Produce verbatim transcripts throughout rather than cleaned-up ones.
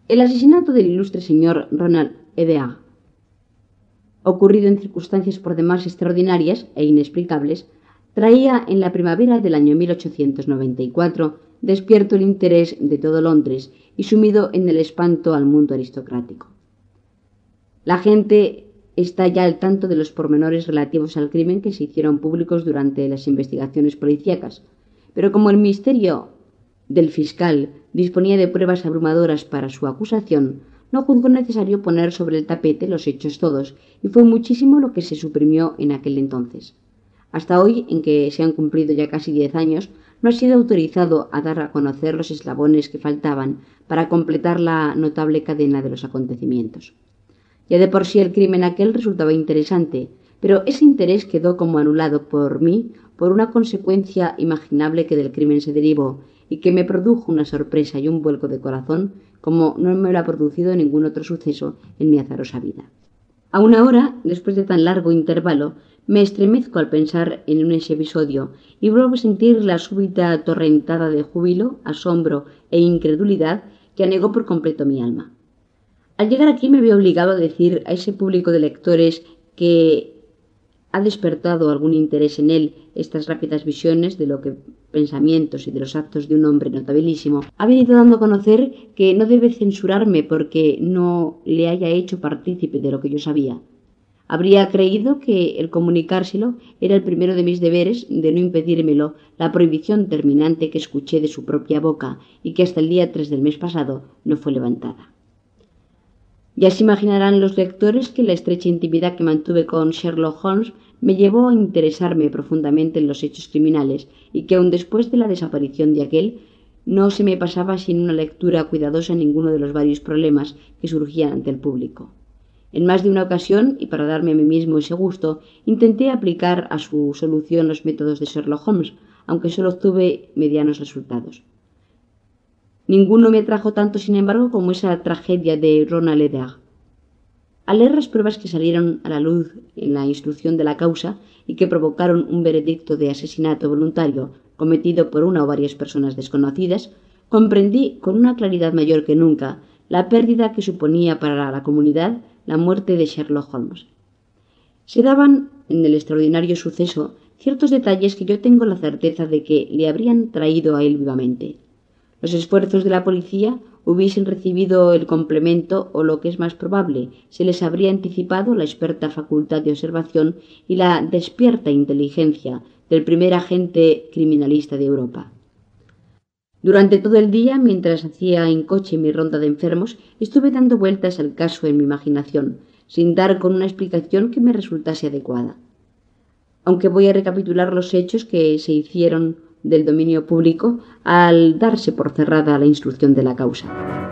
El asesinato del ilustre señor Ronald Edeard, ocurrido en circunstancias por demás extraordinarias e inexplicables, traía en la primavera del año mil ochocientos noventa y cuatro despierto el interés de todo Londres y sumido en el espanto al mundo aristocrático. La gente está ya al tanto de los pormenores relativos al crimen que se hicieron públicos durante las investigaciones policíacas, pero como el ministerio del fiscal disponía de pruebas abrumadoras para su acusación, no juzgó necesario poner sobre el tapete los hechos todos, y fue muchísimo lo que se suprimió en aquel entonces. Hasta hoy, en que se han cumplido ya casi diez años, no ha sido autorizado a dar a conocer los eslabones que faltaban para completar la notable cadena de los acontecimientos. Ya de por sí el crimen aquel resultaba interesante, pero ese interés quedó como anulado por mí por una consecuencia imaginable que del crimen se derivó y que me produjo una sorpresa y un vuelco de corazón como no me lo ha producido ningún otro suceso en mi azarosa vida. Aún ahora, después de tan largo intervalo, me estremezco al pensar en ese episodio y vuelvo a sentir la súbita torrentada de júbilo, asombro e incredulidad que anegó por completo mi alma. Al llegar aquí me veo obligado a decir a ese público de lectores que ha despertado algún interés en él estas rápidas visiones de lo que pensamientos y de los actos de un hombre notabilísimo, ha venido dando a conocer que no debe censurarme porque no le haya hecho partícipe de lo que yo sabía. Habría creído que el comunicárselo era el primero de mis deberes de no impedírmelo la prohibición terminante que escuché de su propia boca y que hasta el día tres del mes pasado no fue levantada. Ya se imaginarán los lectores que la estrecha intimidad que mantuve con Sherlock Holmes me llevó a interesarme profundamente en los hechos criminales y que aun después de la desaparición de aquel no se me pasaba sin una lectura cuidadosa en ninguno de los varios problemas que surgían ante el público. En más de una ocasión, y para darme a mí mismo ese gusto, intenté aplicar a su solución los métodos de Sherlock Holmes, aunque solo obtuve medianos resultados. Ninguno me atrajo tanto, sin embargo, como esa tragedia de Ronald Edeard. Al leer las pruebas que salieron a la luz en la instrucción de la causa y que provocaron un veredicto de asesinato voluntario cometido por una o varias personas desconocidas, comprendí con una claridad mayor que nunca la pérdida que suponía para la comunidad la muerte de Sherlock Holmes. Se daban en el extraordinario suceso ciertos detalles que yo tengo la certeza de que le habrían traído a él vivamente. Los esfuerzos de la policía hubiesen recibido el complemento o, lo que es más probable, se les habría anticipado la experta facultad de observación y la despierta inteligencia del primer agente criminalista de Europa. Durante todo el día, mientras hacía en coche mi ronda de enfermos, estuve dando vueltas al caso en mi imaginación, sin dar con una explicación que me resultase adecuada. Aunque voy a recapitular los hechos que se hicieron del dominio público al darse por cerrada la instrucción de la causa.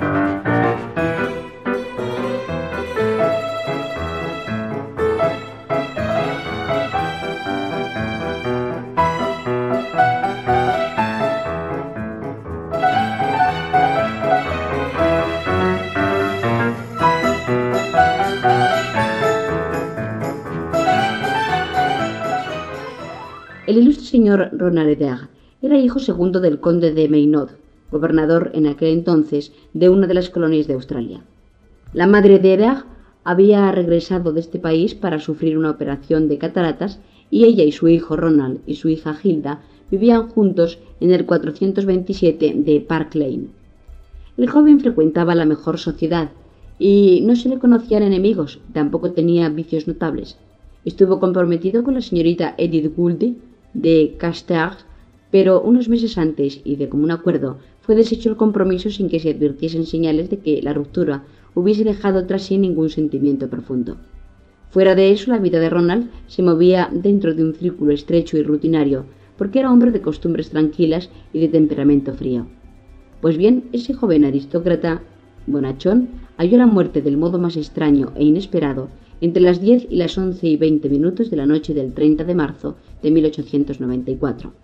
El ilustre señor Ronald Edeard era hijo segundo del conde de Maynooth, gobernador en aquel entonces de una de las colonias de Australia. La madre de Edeard había regresado de este país para sufrir una operación de cataratas y ella y su hijo Ronald y su hija Hilda vivían juntos en el cuatrocientos veintisiete de Park Lane. El joven frecuentaba la mejor sociedad y no se le conocían enemigos, tampoco tenía vicios notables. Estuvo comprometido con la señorita Edith Gould de Castairs, pero unos meses antes y de común acuerdo fue deshecho el compromiso sin que se advirtiesen señales de que la ruptura hubiese dejado tras sí ningún sentimiento profundo. Fuera de eso, la vida de Ronald se movía dentro de un círculo estrecho y rutinario, porque era hombre de costumbres tranquilas y de temperamento frío. Pues bien, ese joven aristócrata bonachón halló la muerte del modo más extraño e inesperado entre las diez y las once y veinte minutos de la noche del treinta de marzo de mil ochocientos noventa y cuatro.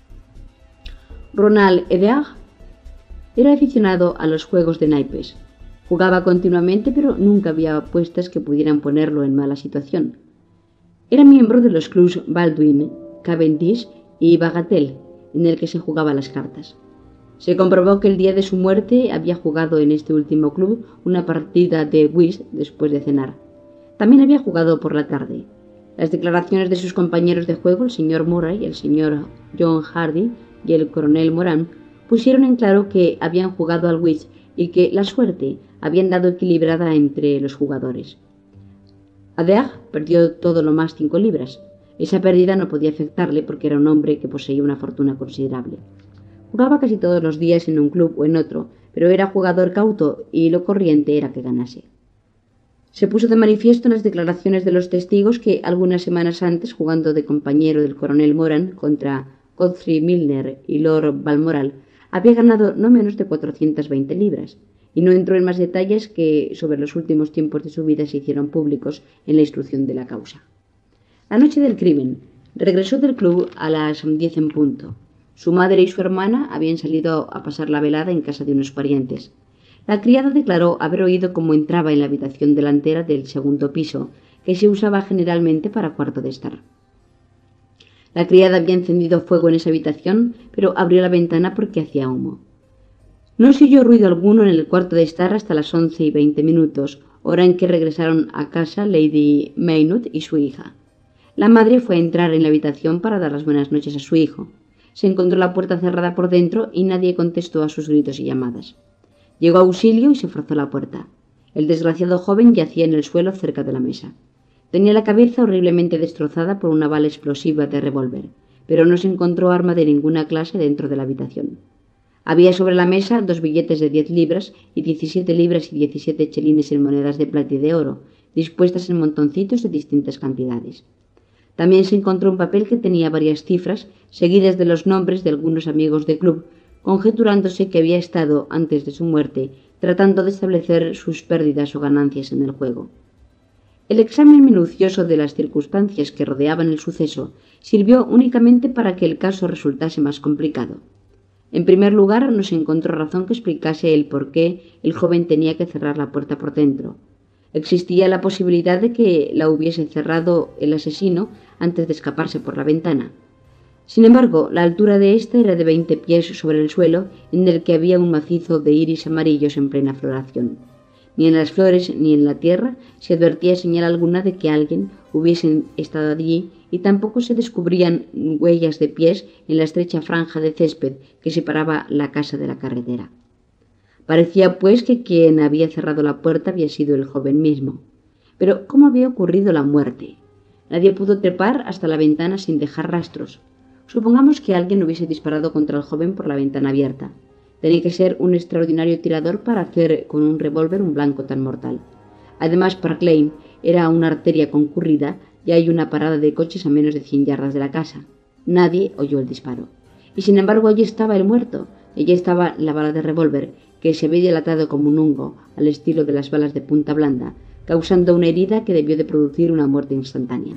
Ronald Edeard era aficionado a los juegos de naipes. Jugaba continuamente, pero nunca había apuestas que pudieran ponerlo en mala situación. Era miembro de los clubs Baldwin, Cavendish y Bagatelle, en el que se jugaba las cartas. Se comprobó que el día de su muerte había jugado en este último club una partida de whist después de cenar. También había jugado por la tarde. Las declaraciones de sus compañeros de juego, el señor Murray, el señor John Hardy y el coronel Moran, pusieron en claro que habían jugado al whist y que la suerte había andado equilibrada entre los jugadores. Adair perdió todo lo más cinco libras. Esa pérdida no podía afectarle porque era un hombre que poseía una fortuna considerable. Jugaba casi todos los días en un club o en otro, pero era jugador cauto y lo corriente era que ganase. Se puso de manifiesto en las declaraciones de los testigos que algunas semanas antes, jugando de compañero del coronel Moran contra Godfrey Milner y Lord Balmoral, había ganado no menos de cuatrocientas veinte libras, y no entró en más detalles que sobre los últimos tiempos de su vida se hicieron públicos en la instrucción de la causa. La noche del crimen, regresó del club a las diez en punto. Su madre y su hermana habían salido a pasar la velada en casa de unos parientes. La criada declaró haber oído cómo entraba en la habitación delantera del segundo piso, que se usaba generalmente para cuarto de estar. La criada había encendido fuego en esa habitación, pero abrió la ventana porque hacía humo. No se oyó ruido alguno en el cuarto de estar hasta las once y veinte minutos, hora en que regresaron a casa Lady Maynooth y su hija. La madre fue a entrar en la habitación para dar las buenas noches a su hijo. Se encontró la puerta cerrada por dentro y nadie contestó a sus gritos y llamadas. Llegó auxilio y se forzó la puerta. El desgraciado joven yacía en el suelo cerca de la mesa. Tenía la cabeza horriblemente destrozada por una bala explosiva de revólver, pero no se encontró arma de ninguna clase dentro de la habitación. Había sobre la mesa dos billetes de diez libras y diecisiete libras y diecisiete chelines en monedas de plata y de oro, dispuestas en montoncitos de distintas cantidades. También se encontró un papel que tenía varias cifras, seguidas de los nombres de algunos amigos del club, conjeturándose que había estado, antes de su muerte, tratando de establecer sus pérdidas o ganancias en el juego. El examen minucioso de las circunstancias que rodeaban el suceso sirvió únicamente para que el caso resultase más complicado. En primer lugar, no se encontró razón que explicase el por qué el joven tenía que cerrar la puerta por dentro. Existía la posibilidad de que la hubiese cerrado el asesino antes de escaparse por la ventana. Sin embargo, la altura de ésta era de veinte pies sobre el suelo, en el que había un macizo de iris amarillos en plena floración. Ni en las flores ni en la tierra se advertía señal alguna de que alguien hubiese estado allí, y tampoco se descubrían huellas de pies en la estrecha franja de césped que separaba la casa de la carretera. Parecía, pues, que quien había cerrado la puerta había sido el joven mismo. Pero, ¿cómo había ocurrido la muerte? Nadie pudo trepar hasta la ventana sin dejar rastros. Supongamos que alguien hubiese disparado contra el joven por la ventana abierta. Tenía que ser un extraordinario tirador para hacer con un revólver un blanco tan mortal. Además, Park Lane era una arteria concurrida y hay una parada de coches a menos de cien yardas de la casa. Nadie oyó el disparo. Y sin embargo, allí estaba el muerto. Allí estaba la bala de revólver, que se había dilatado como un hongo, al estilo de las balas de punta blanda, causando una herida que debió de producir una muerte instantánea.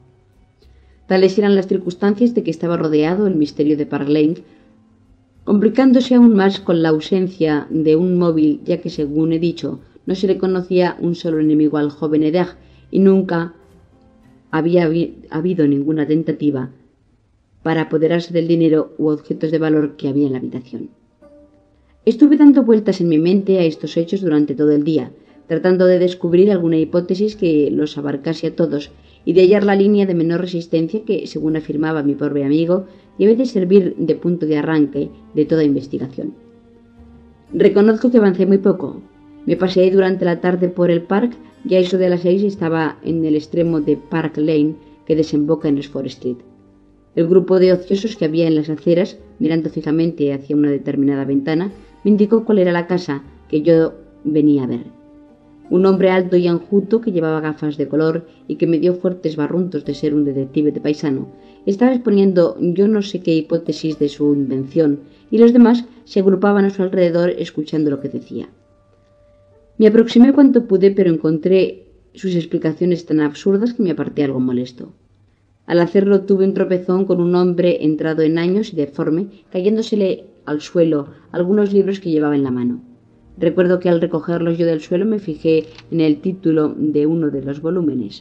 Tales eran las circunstancias de que estaba rodeado el misterio de Park Lane, complicándose aún más con la ausencia de un móvil, ya que, según he dicho, no se le conocía un solo enemigo al joven Adair y nunca había habido ninguna tentativa para apoderarse del dinero u objetos de valor que había en la habitación. Estuve dando vueltas en mi mente a estos hechos durante todo el día, tratando de descubrir alguna hipótesis que los abarcase a todos y de hallar la línea de menor resistencia que, según afirmaba mi pobre amigo, debe de servir de punto de arranque de toda investigación. Reconozco que avancé muy poco. Me paseé durante la tarde por el parque y a eso de las seis estaba en el extremo de Park Lane que desemboca en Oxford Street. El grupo de ociosos que había en las aceras, mirando fijamente hacia una determinada ventana, me indicó cuál era la casa que yo venía a ver. Un hombre alto y enjuto que llevaba gafas de color y que me dio fuertes barruntos de ser un detective de paisano, estaba exponiendo yo no sé qué hipótesis de su invención y los demás se agrupaban a su alrededor escuchando lo que decía. Me aproximé cuanto pude, pero encontré sus explicaciones tan absurdas que me aparté algo molesto. Al hacerlo tuve un tropezón con un hombre entrado en años y deforme, cayéndosele al suelo algunos libros que llevaba en la mano. Recuerdo que al recogerlos yo del suelo me fijé en el título de uno de los volúmenes.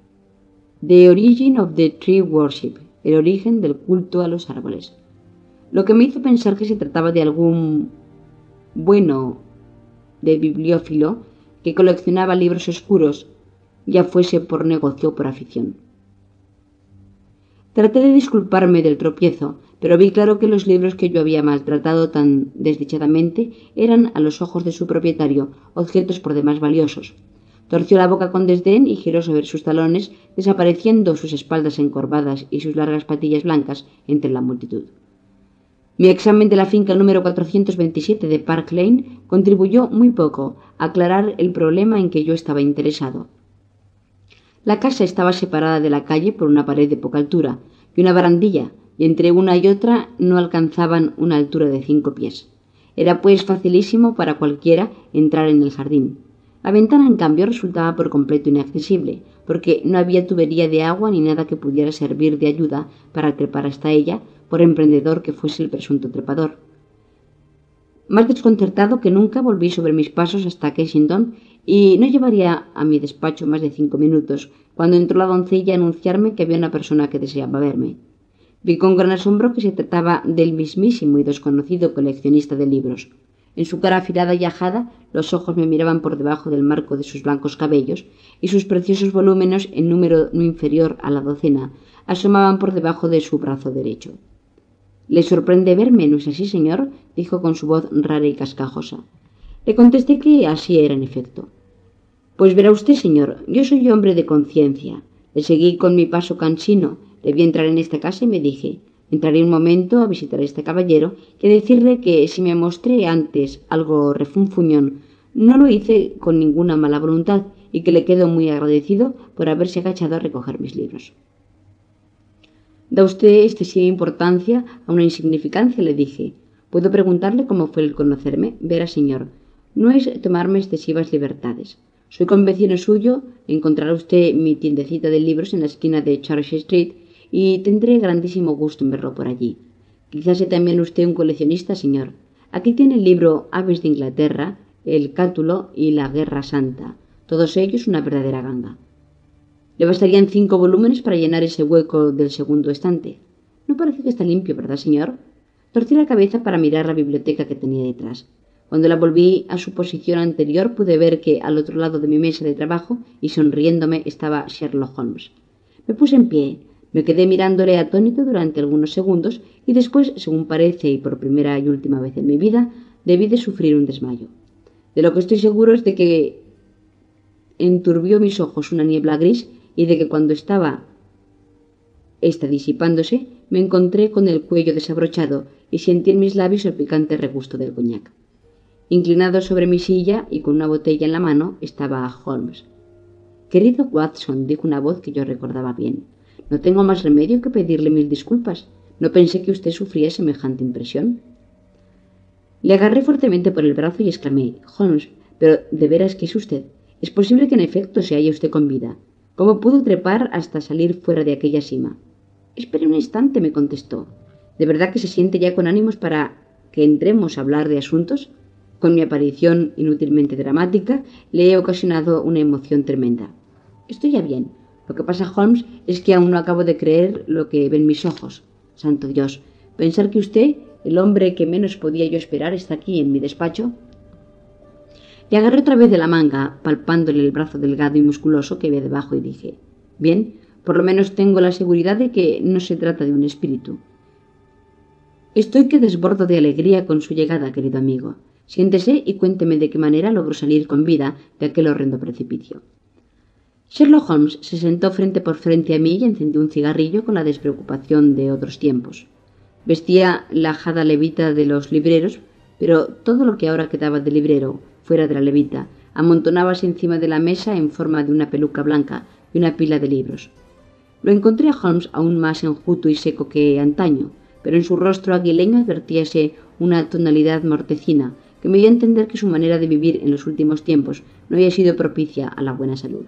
The Origin of the Tree Worship, el origen del culto a los árboles. lo que me hizo pensar que se trataba de algún bueno de bibliófilo que coleccionaba libros oscuros, ya fuese por negocio o por afición. Traté de disculparme del tropiezo, pero vi claro que los libros que yo había maltratado tan desdichadamente eran, a los ojos de su propietario, objetos por demás valiosos. Torció la boca con desdén y giró sobre sus talones, desapareciendo sus espaldas encorvadas y sus largas patillas blancas entre la multitud. Mi examen de la finca número cuatrocientos veintisiete de Park Lane contribuyó muy poco a aclarar el problema en que yo estaba interesado. La casa estaba separada de la calle por una pared de poca altura y una barandilla, y entre una y otra no alcanzaban una altura de cinco pies. Era pues facilísimo para cualquiera entrar en el jardín. La ventana, en cambio, resultaba por completo inaccesible, porque no había tubería de agua ni nada que pudiera servir de ayuda para trepar hasta ella, por emprendedor que fuese el presunto trepador. Más desconcertado que nunca, volví sobre mis pasos hasta Kensington, y no llevaría a mi despacho más de cinco minutos, cuando entró la doncella a anunciarme que había una persona que deseaba verme. Vi con gran asombro que se trataba del mismísimo y desconocido coleccionista de libros. En su cara afilada y ajada, los ojos me miraban por debajo del marco de sus blancos cabellos, y sus preciosos volúmenes, en número no inferior a la docena, asomaban por debajo de su brazo derecho. —¿Le sorprende verme, no es así, señor? —dijo con su voz rara y cascajosa. Le contesté que así era en efecto. —Pues verá usted, señor, yo soy hombre de conciencia. Le seguí con mi paso cansino, le vi entrar en esta casa y me dije: entraré un momento a visitar a este caballero y a decirle que si me mostré antes algo refunfuñón, no lo hice con ninguna mala voluntad y que le quedo muy agradecido por haberse agachado a recoger mis libros. —Da usted excesiva importancia a una insignificancia —le dije—. ¿Puedo preguntarle cómo fue el conocerme? Verá, señor, no es tomarme excesivas libertades. Soy convecino suyo, encontrará usted mi tiendecita de libros en la esquina de Charles Street y tendré grandísimo gusto en verlo por allí. Quizás sea también usted un coleccionista, señor. Aquí tiene el libro Aves de Inglaterra, el Cátulo y la Guerra Santa. Todos ellos una verdadera ganga. Le bastarían cinco volúmenes para llenar ese hueco del segundo estante. No parece que está limpio, ¿verdad, señor? Torcí la cabeza para mirar la biblioteca que tenía detrás. Cuando la volví a su posición anterior, pude ver que al otro lado de mi mesa de trabajo y sonriéndome estaba Sherlock Holmes. Me puse en pie, me quedé mirándole atónito durante algunos segundos y después, según parece y por primera y última vez en mi vida, debí de sufrir un desmayo. De lo que estoy seguro es de que enturbió mis ojos una niebla gris y de que cuando estaba esta disipándose me encontré con el cuello desabrochado y sentí en mis labios el picante regusto del coñac. Inclinado sobre mi silla y con una botella en la mano estaba Holmes. —Querido Watson —dijo una voz que yo recordaba bien—, no tengo más remedio que pedirle mil disculpas. No pensé que usted sufría semejante impresión. Le agarré fuertemente por el brazo y exclamé: —Holmes, pero ¿de veras qué es usted? Es posible que en efecto se halle usted con vida. ¿Cómo pudo trepar hasta salir fuera de aquella cima? —Espere un instante —me contestó—. ¿De verdad que se siente ya con ánimos para que entremos a hablar de asuntos? Con mi aparición inútilmente dramática le he ocasionado una emoción tremenda. Estoy ya bien. Lo que pasa, Holmes, es que aún no acabo de creer lo que ven mis ojos. Santo Dios, pensar que usted, el hombre que menos podía yo esperar, está aquí en mi despacho. Le agarré otra vez de la manga, palpándole el brazo delgado y musculoso que había debajo, y dije: bien, por lo menos tengo la seguridad de que no se trata de un espíritu. Estoy que desbordo de alegría con su llegada, querido amigo. Siéntese y cuénteme de qué manera logró salir con vida de aquel horrendo precipicio. Sherlock Holmes se sentó frente por frente a mí y encendió un cigarrillo con la despreocupación de otros tiempos. Vestía la ajada levita de los libreros, pero todo lo que ahora quedaba de librero, fuera de la levita, amontonábase encima de la mesa en forma de una peluca blanca y una pila de libros. Lo encontré a Holmes aún más enjuto y seco que antaño, pero en su rostro aguileño advertíase una tonalidad mortecina que me dio a entender que su manera de vivir en los últimos tiempos no había sido propicia a la buena salud.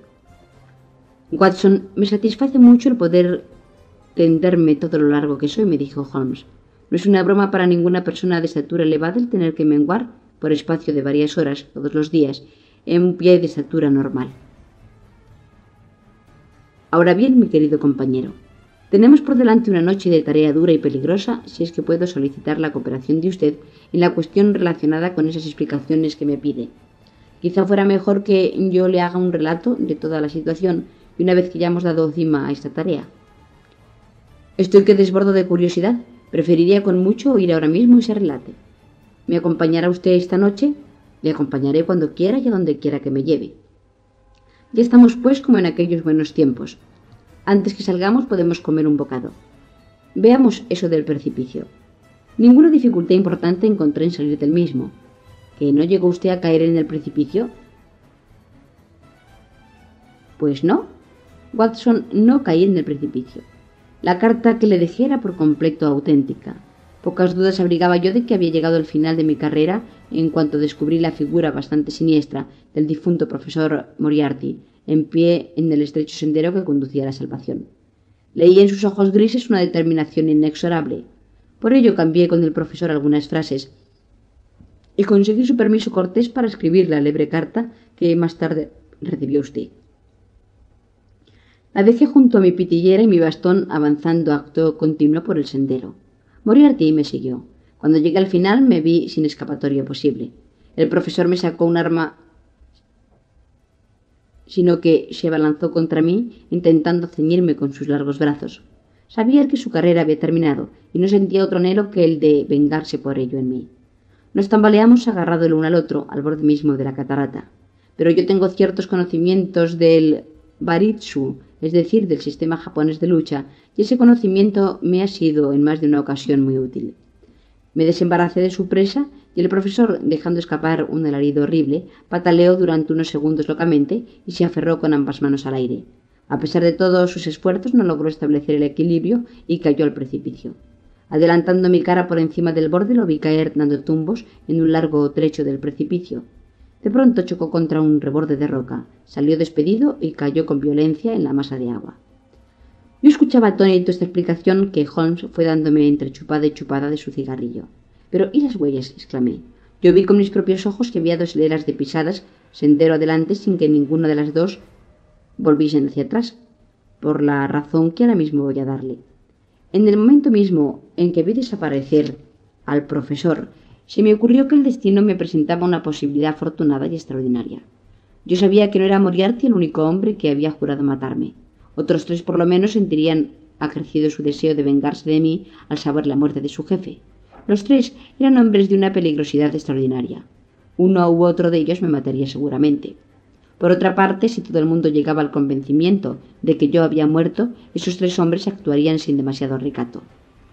Watson, me satisface mucho el poder tenderme todo lo largo que soy, me dijo Holmes. No es una broma para ninguna persona de estatura elevada el tener que menguar, por espacio de varias horas, todos los días, en un pie de estatura normal. Ahora bien, mi querido compañero, Tenemos por delante una noche de tarea dura y peligrosa si es que puedo solicitar la cooperación de usted en la cuestión relacionada con esas explicaciones que me pide. Quizá fuera mejor que yo le haga un relato de toda la situación y una vez que ya hemos dado cima a esta tarea. Estoy que desbordo de curiosidad. Preferiría con mucho oír ahora mismo ese relate. ¿Me acompañará usted esta noche? Le acompañaré cuando quiera y a donde quiera que me lleve. Ya estamos pues como en aquellos buenos tiempos. Antes que salgamos podemos comer un bocado. Veamos eso del precipicio. Ninguna dificultad importante encontré en salir del mismo. ¿Que no llegó usted a caer en el precipicio? Pues no. Watson, no caí en el precipicio. La carta que le dejé era por completo auténtica. Pocas dudas abrigaba yo de que había llegado al final de mi carrera en cuanto descubrí la figura bastante siniestra del difunto profesor Moriarty, en pie en el estrecho sendero que conducía a la salvación. Leí en sus ojos grises una determinación inexorable. Por ello cambié con el profesor algunas frases y conseguí su permiso cortés para escribir la alegre carta que más tarde recibió usted. La dejé junto a mi pitillera y mi bastón avanzando a acto continuo por el sendero. Moriarty me siguió. Cuando llegué al final me vi sin escapatoria posible. El profesor me sacó un arma, sino que se abalanzó contra mí, intentando ceñirme con sus largos brazos. Sabía que su carrera había terminado, y no sentía otro anhelo que el de vengarse por ello en mí. Nos tambaleamos agarrados el uno al otro, al borde mismo de la catarata. Pero yo tengo ciertos conocimientos del Baritsu, es decir, del sistema japonés de lucha, y ese conocimiento me ha sido en más de una ocasión muy útil. Me desembaracé de su presa y el profesor, dejando escapar un alarido horrible, pataleó durante unos segundos locamente y se aferró con ambas manos al aire. A pesar de todos sus esfuerzos, no logró establecer el equilibrio y cayó al precipicio. Adelantando mi cara por encima del borde, lo vi caer dando tumbos en un largo trecho del precipicio. De pronto chocó contra un reborde de roca, salió despedido y cayó con violencia en la masa de agua. Yo escuchaba atónito esta explicación que Holmes fue dándome entre chupada y chupada de su cigarrillo. «¿Pero y las huellas?», exclamé. Yo vi con mis propios ojos que había dos hileras de pisadas, sendero adelante, sin que ninguna de las dos volviesen hacia atrás, por la razón que ahora mismo voy a darle. En el momento mismo en que vi desaparecer al profesor, se me ocurrió que el destino me presentaba una posibilidad afortunada y extraordinaria. Yo sabía que no era Moriarty el único hombre que había jurado matarme. Otros tres por lo menos sentirían acrecido su deseo de vengarse de mí al saber la muerte de su jefe. Los tres eran hombres de una peligrosidad extraordinaria. Uno u otro de ellos me mataría seguramente. Por otra parte, si todo el mundo llegaba al convencimiento de que yo había muerto, esos tres hombres actuarían sin demasiado recato.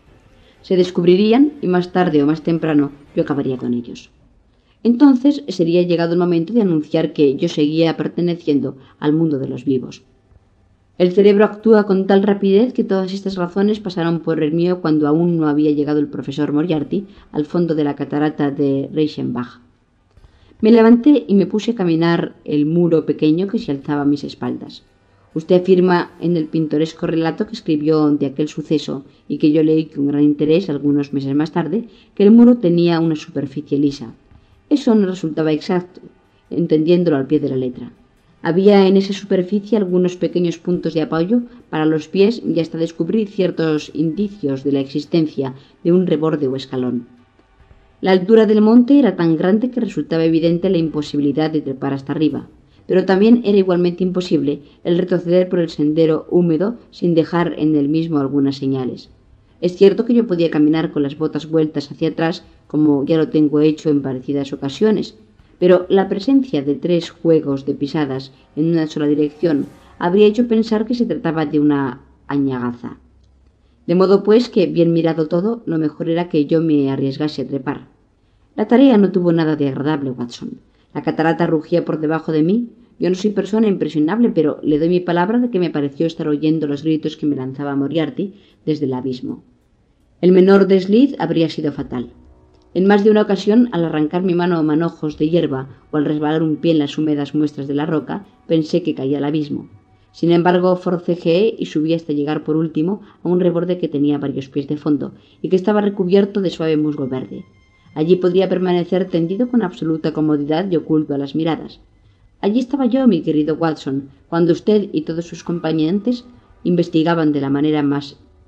Se descubrirían y más tarde o más temprano yo acabaría con ellos. Entonces sería llegado el momento de anunciar que yo seguía perteneciendo al mundo de los vivos. El cerebro actúa con tal rapidez que todas estas razones pasaron por el mío cuando aún no había llegado el profesor Moriarty al fondo de la catarata de Reichenbach. Me levanté y me puse a caminar el muro pequeño que se alzaba a mis espaldas. Usted afirma en el pintoresco relato que escribió de aquel suceso y que yo leí con gran interés algunos meses más tarde, que el muro tenía una superficie lisa. Eso no resultaba exacto, entendiéndolo al pie de la letra. Había en esa superficie algunos pequeños puntos de apoyo para los pies y hasta descubrir ciertos indicios de la existencia de un reborde o escalón. La altura del monte era tan grande que resultaba evidente la imposibilidad de trepar hasta arriba, pero también era igualmente imposible el retroceder por el sendero húmedo sin dejar en el mismo algunas señales. Es cierto que yo podía caminar con las botas vueltas hacia atrás, como ya lo tengo hecho en parecidas ocasiones, pero la presencia de tres juegos de pisadas en una sola dirección habría hecho pensar que se trataba de una añagaza. De modo pues que, bien mirado todo, lo mejor era que yo me arriesgase a trepar. La tarea no tuvo nada de agradable, Watson. La catarata rugía por debajo de mí. Yo no soy persona impresionable, pero le doy mi palabra de que me pareció estar oyendo los gritos que me lanzaba Moriarty desde el abismo. El menor desliz habría sido fatal. En más de una ocasión, al arrancar mi mano a manojos de hierba o al resbalar un pie en las húmedas muestras de la roca, pensé que caía al abismo. Sin embargo, forcejeé y subí hasta llegar por último a un reborde que tenía varios pies de fondo y que estaba recubierto de suave musgo verde. Allí podría permanecer tendido con absoluta comodidad y oculto a las miradas. Allí estaba yo, mi querido Watson, cuando usted y todos sus compañeros investigaban de la manera más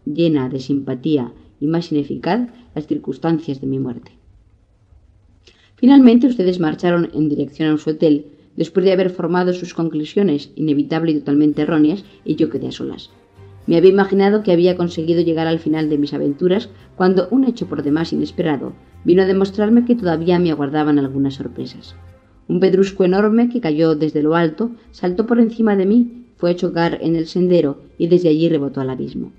llena de simpatía y más ineficaz las circunstancias de mi muerte. Finalmente ustedes marcharon en dirección a su hotel, después de haber formado sus conclusiones, inevitable y totalmente erróneas, y yo quedé a solas. Me había imaginado que había conseguido llegar al final de mis aventuras, cuando un hecho por demás inesperado vino a demostrarme que todavía me aguardaban algunas sorpresas. Un pedrusco enorme que cayó desde lo alto, saltó por encima de mí, fue a chocar en el sendero y desde allí rebotó al abismo.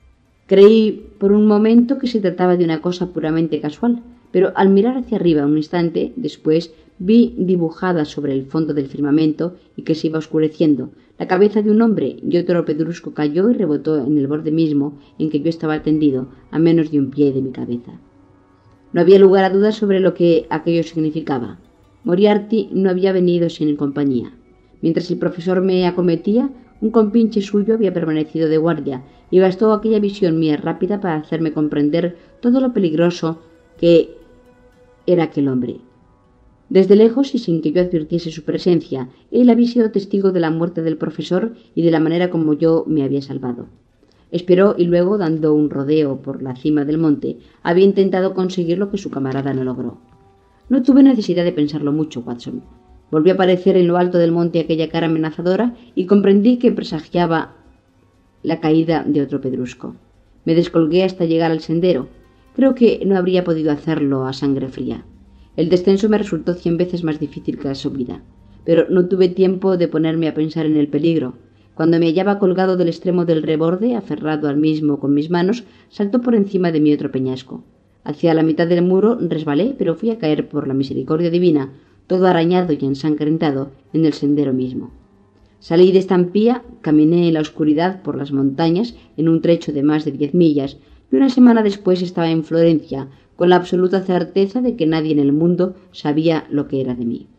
Creí por un momento que se trataba de una cosa puramente casual, pero al mirar hacia arriba un instante después vi dibujada sobre el fondo del firmamento y que se iba oscureciendo la cabeza de un hombre, y otro pedrusco cayó y rebotó en el borde mismo en que yo estaba tendido, a menos de un pie de mi cabeza. No había lugar a dudas sobre lo que aquello significaba. Moriarty no había venido sin compañía. Mientras el profesor me acometía, un compinche suyo había permanecido de guardia, y bastó aquella visión mía rápida para hacerme comprender todo lo peligroso que era aquel hombre. Desde lejos y sin que yo advirtiese su presencia, él había sido testigo de la muerte del profesor y de la manera como yo me había salvado. Esperó y luego, dando un rodeo por la cima del monte, había intentado conseguir lo que su camarada no logró. No tuve necesidad de pensarlo mucho, Watson. Volvió a aparecer en lo alto del monte aquella cara amenazadora y comprendí que presagiaba la caída de otro pedrusco. Me descolgué hasta llegar al sendero. Creo que no habría podido hacerlo a sangre fría. El descenso me resultó cien veces más difícil que la subida, pero no tuve tiempo de ponerme a pensar en el peligro. Cuando me hallaba colgado del extremo del reborde, aferrado al mismo con mis manos, saltó por encima de mí otro peñasco. Hacia la mitad del muro resbalé, pero fui a caer por la misericordia divina, todo arañado y ensangrentado, en el sendero mismo. Salí de estampía, caminé en la oscuridad por las montañas en un trecho de más de diez millas, y una semana después estaba en Florencia, con la absoluta certeza de que nadie en el mundo sabía lo que era de mí.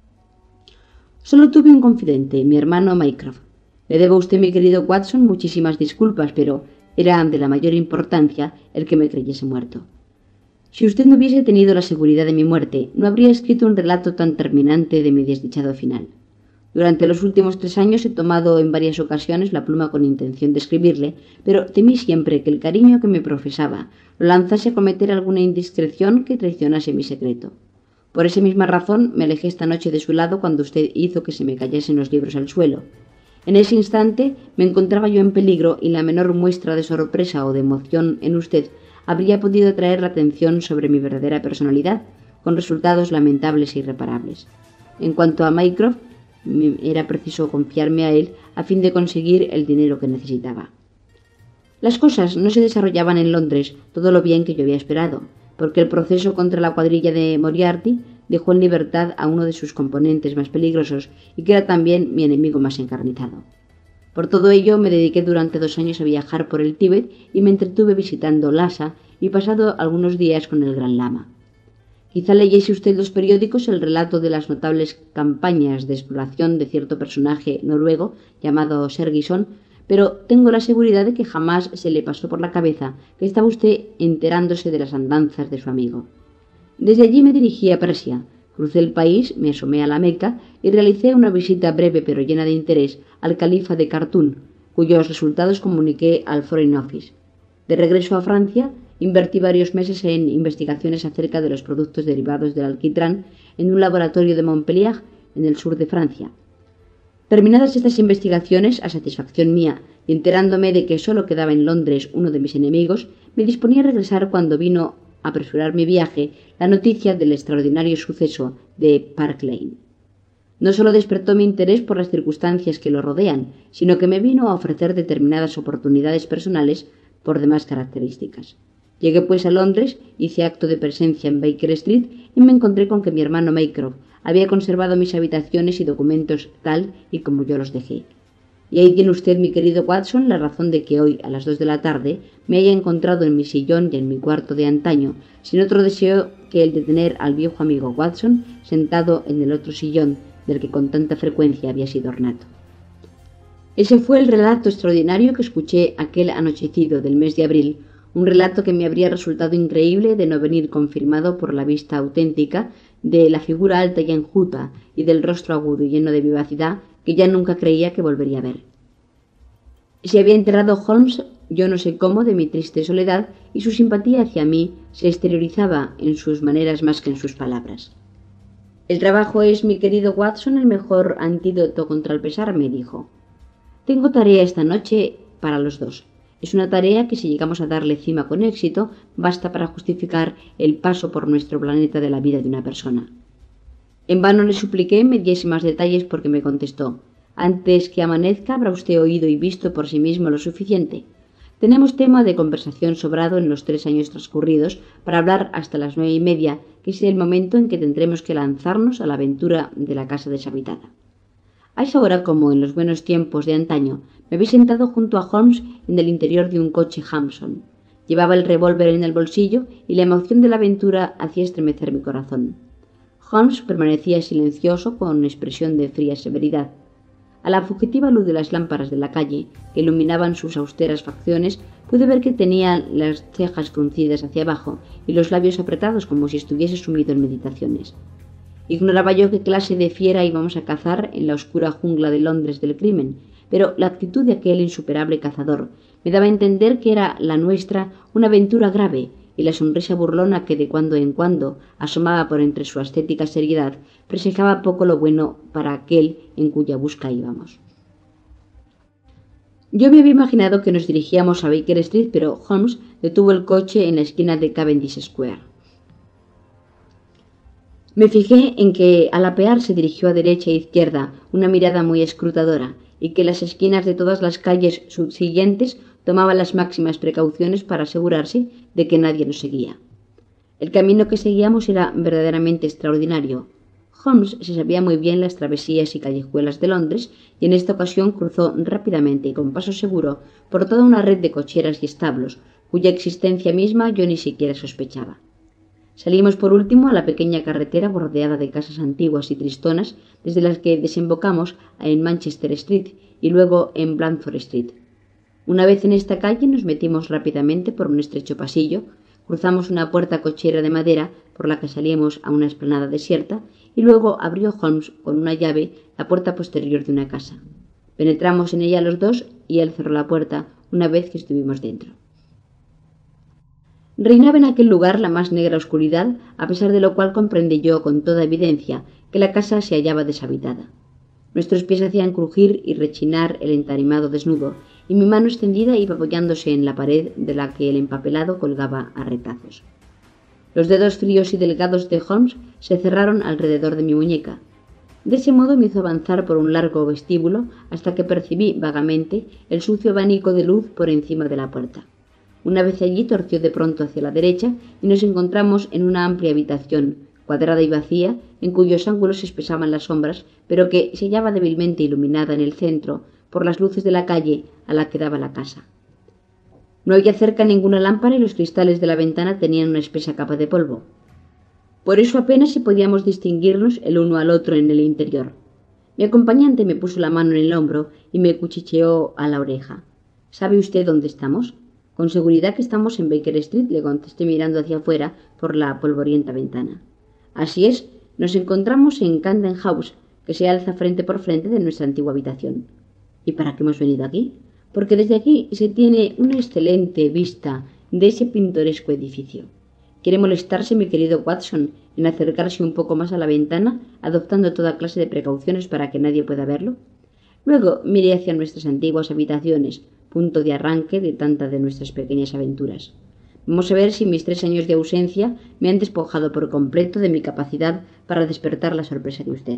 Solo tuve un confidente, mi hermano Mycroft. Le debo a usted, mi querido Watson, muchísimas disculpas, pero era de la mayor importancia el que me creyese muerto. Si usted no hubiese tenido la seguridad de mi muerte, no habría escrito un relato tan terminante de mi desdichado final. Durante los últimos tres años he tomado en varias ocasiones la pluma con intención de escribirle, pero temí siempre que el cariño que me profesaba lo lanzase a cometer alguna indiscreción que traicionase mi secreto. Por esa misma razón me alejé esta noche de su lado cuando usted hizo que se me cayesen los libros al suelo. En ese instante me encontraba yo en peligro y la menor muestra de sorpresa o de emoción en usted habría podido atraer la atención sobre mi verdadera personalidad, con resultados lamentables e irreparables. En cuanto a Mycroft, era preciso confiarme a él a fin de conseguir el dinero que necesitaba. Las cosas no se desarrollaban en Londres todo lo bien que yo había esperado, porque el proceso contra la cuadrilla de Moriarty dejó en libertad a uno de sus componentes más peligrosos y que era también mi enemigo más encarnizado. Por todo ello me dediqué durante dos años a viajar por el Tíbet y me entretuve visitando Lhasa y pasado algunos días con el Gran Lama. Quizá leyese usted los periódicos el relato de las notables campañas de exploración de cierto personaje noruego llamado Sergison, pero tengo la seguridad de que jamás se le pasó por la cabeza que estaba usted enterándose de las andanzas de su amigo. Desde allí me dirigí a Persia, crucé el país, me asomé a la Meca y realicé una visita breve pero llena de interés al califa de Khartún, cuyos resultados comuniqué al Foreign Office. De regreso a Francia, invertí varios meses en investigaciones acerca de los productos derivados del alquitrán en un laboratorio de Montpellier, en el sur de Francia. Terminadas estas investigaciones, a satisfacción mía, y enterándome de que solo quedaba en Londres uno de mis enemigos, me disponía a regresar cuando vino a apresurar mi viaje la noticia del extraordinario suceso de Park Lane. No solo despertó mi interés por las circunstancias que lo rodean, sino que me vino a ofrecer determinadas oportunidades personales por demás características. Llegué pues a Londres, hice acto de presencia en Baker Street y me encontré con que mi hermano Mycroft había conservado mis habitaciones y documentos tal y como yo los dejé. Y ahí tiene usted, mi querido Watson, la razón de que hoy, a las dos de la tarde, me haya encontrado en mi sillón y en mi cuarto de antaño, sin otro deseo que el de tener al viejo amigo Watson sentado en el otro sillón del que con tanta frecuencia había sido ornato. Ese fue el relato extraordinario que escuché aquel anochecido del mes de abril, un relato que me habría resultado increíble de no venir confirmado por la vista auténtica de la figura alta y enjuta y del rostro agudo y lleno de vivacidad que ya nunca creía que volvería a ver. Se había enterrado Holmes yo no sé cómo, de mi triste soledad, y su simpatía hacia mí se exteriorizaba en sus maneras más que en sus palabras. «El trabajo es, mi querido Watson, el mejor antídoto contra el pesar», me dijo. «Tengo tarea esta noche para los dos. Es una tarea que, si llegamos a darle cima con éxito, basta para justificar el paso por nuestro planeta de la vida de una persona». En vano le supliqué me diese más detalles porque me contestó: «Antes que amanezca habrá usted oído y visto por sí mismo lo suficiente. Tenemos tema de conversación sobrado en los tres años transcurridos para hablar hasta las nueve y media, que es el momento en que tendremos que lanzarnos a la aventura de la casa deshabitada. A esa hora, como en los buenos tiempos de antaño, me vi sentado junto a Holmes en el interior de un coche Hampson. Llevaba el revólver en el bolsillo y la emoción de la aventura hacía estremecer mi corazón. Holmes permanecía silencioso con expresión de fría severidad. A la fugitiva luz de las lámparas de la calle, que iluminaban sus austeras facciones, pude ver que tenía las cejas fruncidas hacia abajo y los labios apretados como si estuviese sumido en meditaciones. Ignoraba yo qué clase de fiera íbamos a cazar en la oscura jungla de Londres del crimen, pero la actitud de aquel insuperable cazador me daba a entender que era la nuestra una aventura grave, y la sonrisa burlona que de cuando en cuando asomaba por entre su ascética seriedad presejaba poco lo bueno para aquel en cuya busca íbamos. Yo me había imaginado que nos dirigíamos a Baker Street, pero Holmes detuvo el coche en la esquina de Cavendish Square. Me fijé en que al apear se dirigió a derecha e izquierda una mirada muy escrutadora, y que las esquinas de todas las calles subsiguientes tomaba las máximas precauciones para asegurarse de que nadie nos seguía. El camino que seguíamos era verdaderamente extraordinario. Holmes se sabía muy bien las travesías y callejuelas de Londres, y en esta ocasión cruzó rápidamente y con paso seguro por toda una red de cocheras y establos, cuya existencia misma yo ni siquiera sospechaba. Salimos por último a la pequeña carretera bordeada de casas antiguas y tristonas, desde las que desembocamos en Manchester Street y luego en Blandford Street. Una vez en esta calle nos metimos rápidamente por un estrecho pasillo, cruzamos una puerta cochera de madera por la que salíamos a una explanada desierta y luego abrió Holmes con una llave la puerta posterior de una casa. Penetramos en ella los dos y él cerró la puerta una vez que estuvimos dentro. Reinaba en aquel lugar la más negra oscuridad, a pesar de lo cual comprendí yo con toda evidencia que la casa se hallaba deshabitada. Nuestros pies hacían crujir y rechinar el entarimado desnudo, y mi mano extendida iba apoyándose en la pared de la que el empapelado colgaba a retazos. Los dedos fríos y delgados de Holmes se cerraron alrededor de mi muñeca. De ese modo me hizo avanzar por un largo vestíbulo hasta que percibí vagamente el sucio abanico de luz por encima de la puerta. Una vez allí torció de pronto hacia la derecha y nos encontramos en una amplia habitación, cuadrada y vacía, en cuyos ángulos se espesaban las sombras, pero que se hallaba débilmente iluminada en el centro por las luces de la calle a la que daba la casa. No había cerca ninguna lámpara y los cristales de la ventana tenían una espesa capa de polvo. Por eso apenas si podíamos distinguirnos el uno al otro en el interior. Mi acompañante me puso la mano en el hombro y me cuchicheó a la oreja. «¿Sabe usted dónde estamos?» «Con seguridad que estamos en Baker Street», le contesté mirando hacia afuera por la polvorienta ventana. «Así es, nos encontramos en Camden House, que se alza frente por frente de nuestra antigua habitación». «¿Y para qué hemos venido aquí?» «Porque desde aquí se tiene una excelente vista de ese pintoresco edificio. ¿Quiere molestarse, mi querido Watson, en acercarse un poco más a la ventana, adoptando toda clase de precauciones para que nadie pueda verlo?» Luego miré hacia nuestras antiguas habitaciones, punto de arranque de tantas de nuestras pequeñas aventuras. Vamos a ver si mis tres años de ausencia me han despojado por completo de mi capacidad para despertar la sorpresa de usted.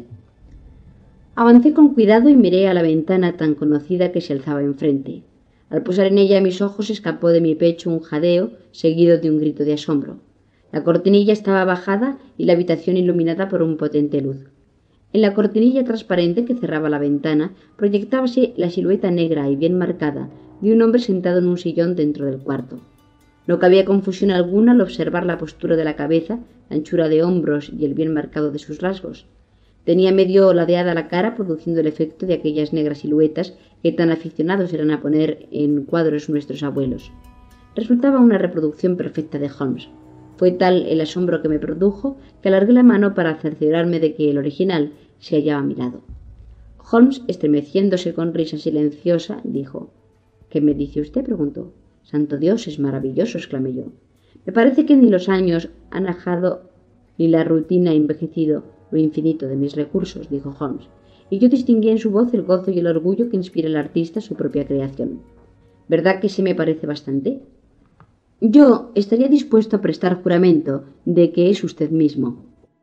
Avancé con cuidado y miré a la ventana tan conocida que se alzaba enfrente. Al posar en ella mis ojos escapó de mi pecho un jadeo seguido de un grito de asombro. La cortinilla estaba bajada y la habitación iluminada por un potente luz. En la cortinilla transparente que cerraba la ventana proyectábase la silueta negra y bien marcada de un hombre sentado en un sillón dentro del cuarto. No cabía confusión alguna al observar la postura de la cabeza, la anchura de hombros y el bien marcado de sus rasgos. Tenía medio ladeada la cara, produciendo el efecto de aquellas negras siluetas que tan aficionados eran a poner en cuadros nuestros abuelos. Resultaba una reproducción perfecta de Holmes. Fue tal el asombro que me produjo que alargué la mano para cerciorarme de que el original se hallaba a mi lado. Holmes, estremeciéndose con risa silenciosa, dijo: —¿Qué me dice usted? —preguntó. —Santo Dios, es maravilloso —exclamé yo—. Me parece que ni los años han ajado ni la rutina envejecido lo infinito de mis recursos —dijo Holmes, y yo distinguí en su voz el gozo y el orgullo que inspira al artista su propia creación. —¿Verdad que se me parece bastante? Yo estaría dispuesto a prestar juramento de que es usted mismo.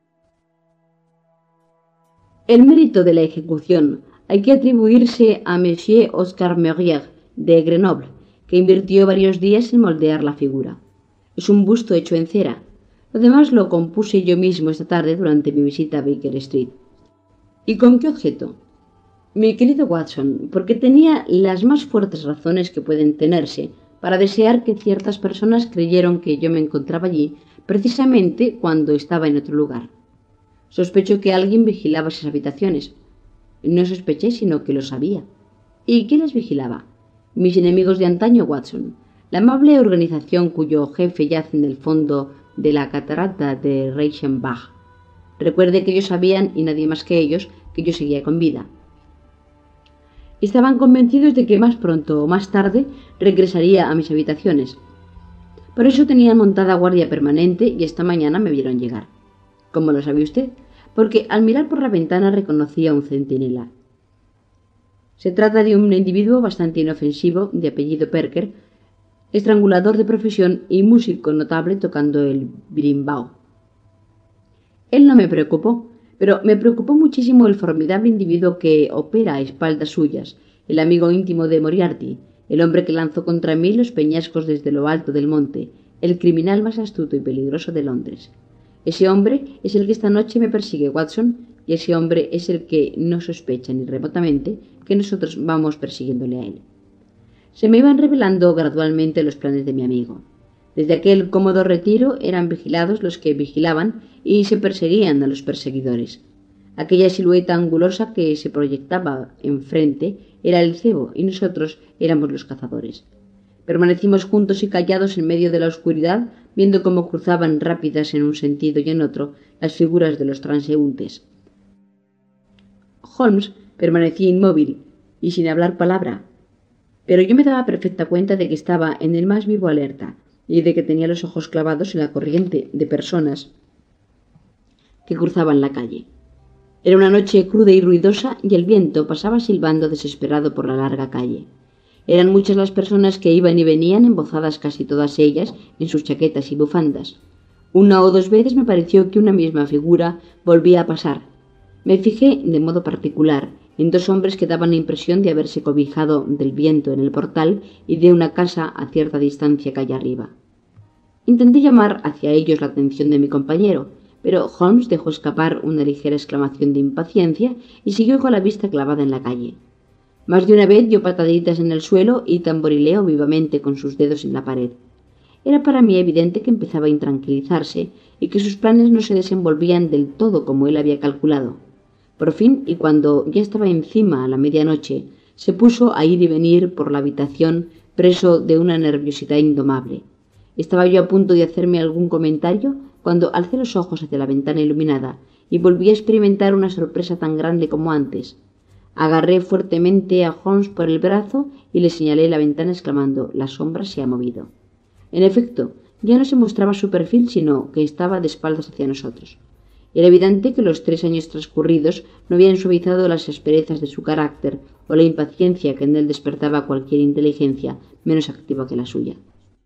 El mérito de la ejecución hay que atribuirse a Monsieur Oscar Merier de Grenoble, que invirtió varios días en moldear la figura. Es un busto hecho en cera. Lo demás lo compuse yo mismo esta tarde durante mi visita a Baker Street. ¿Y con qué objeto? Mi querido Watson, porque tenía las más fuertes razones que pueden tenerse para desear que ciertas personas creyeron que yo me encontraba allí precisamente cuando estaba en otro lugar. Sospecho que alguien vigilaba esas habitaciones. No sospeché, sino que lo sabía. ¿Y quién las vigilaba? Mis enemigos de antaño, Watson, la amable organización cuyo jefe yace en el fondo de la catarata de Reichenbach. Recuerde que ellos sabían, y nadie más que ellos, que yo seguía con vida. Estaban convencidos de que más pronto o más tarde regresaría a mis habitaciones. Por eso tenían montada guardia permanente y esta mañana me vieron llegar. ¿Cómo lo sabe usted? Porque al mirar por la ventana reconocí a un centinela. Se trata de un individuo bastante inofensivo, de apellido Perker, estrangulador de profesión y músico notable tocando el berimbau. Él no me preocupó, pero me preocupó muchísimo el formidable individuo que opera a espaldas suyas, el amigo íntimo de Moriarty, el hombre que lanzó contra mí los peñascos desde lo alto del monte, el criminal más astuto y peligroso de Londres. Ese hombre es el que esta noche me persigue, Watson, y ese hombre es el que no sospecha ni remotamente que nosotros vamos persiguiéndole a él. Se me iban revelando gradualmente los planes de mi amigo. Desde aquel cómodo retiro eran vigilados los que vigilaban y se perseguían a los perseguidores. Aquella silueta angulosa que se proyectaba enfrente era el cebo y nosotros éramos los cazadores. Permanecimos juntos y callados en medio de la oscuridad, viendo cómo cruzaban rápidas en un sentido y en otro las figuras de los transeúntes. Holmes permanecía inmóvil y sin hablar palabra, pero yo me daba perfecta cuenta de que estaba en el más vivo alerta y de que tenía los ojos clavados en la corriente de personas que cruzaban la calle. Era una noche cruda y ruidosa y el viento pasaba silbando desesperado por la larga calle. Eran muchas las personas que iban y venían, embozadas casi todas ellas en sus chaquetas y bufandas. Una o dos veces me pareció que una misma figura volvía a pasar. Me fijé, de modo particular, en dos hombres que daban la impresión de haberse cobijado del viento en el portal y de una casa a cierta distancia calle arriba. Intenté llamar hacia ellos la atención de mi compañero, pero Holmes dejó escapar una ligera exclamación de impaciencia y siguió con la vista clavada en la calle. Más de una vez dio pataditas en el suelo y tamborileó vivamente con sus dedos en la pared. Era para mí evidente que empezaba a intranquilizarse y que sus planes no se desenvolvían del todo como él había calculado. Por fin, y cuando ya estaba encima a la medianoche, se puso a ir y venir por la habitación preso de una nerviosidad indomable. Estaba yo a punto de hacerme algún comentario cuando alcé los ojos hacia la ventana iluminada y volví a experimentar una sorpresa tan grande como antes. Agarré fuertemente a Holmes por el brazo y le señalé la ventana exclamando: «La sombra se ha movido». En efecto, ya no se mostraba su perfil, sino que estaba de espaldas hacia nosotros. Era evidente que los tres años transcurridos no habían suavizado las asperezas de su carácter o la impaciencia que en él despertaba cualquier inteligencia menos activa que la suya.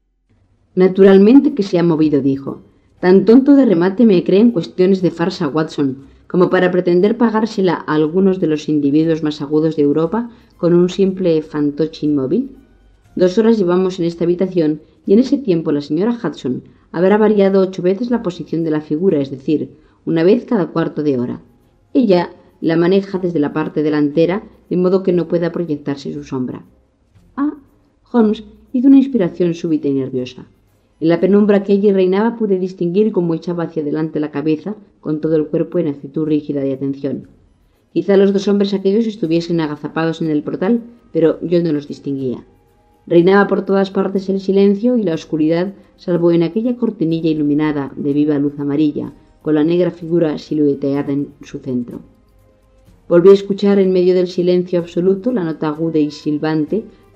«Naturalmente que se ha movido», dijo. «Tan tonto de remate me cree en cuestiones de farsa, Watson, como para pretender pagársela a algunos de los individuos más agudos de Europa con un simple fantoche inmóvil. Dos horas llevamos en esta habitación y en ese tiempo la señora Hudson habrá variado ocho veces la posición de la figura, es decir, una vez cada cuarto de hora. Ella la maneja desde la parte delantera, de modo que no pueda proyectarse su sombra». «Ah», Holmes hizo una inspiración súbita y nerviosa. En la penumbra que allí reinaba pude distinguir cómo echaba hacia adelante la cabeza, con todo el cuerpo en actitud rígida de atención. Quizá los dos hombres aquellos estuviesen agazapados en el portal, pero yo no los distinguía. Reinaba por todas partes el silencio y la oscuridad, salvo en aquella cortinilla iluminada de viva luz amarilla, con la negra figura silueteada en su centro. Volví a escuchar en medio del silencio absoluto la nota aguda y silbante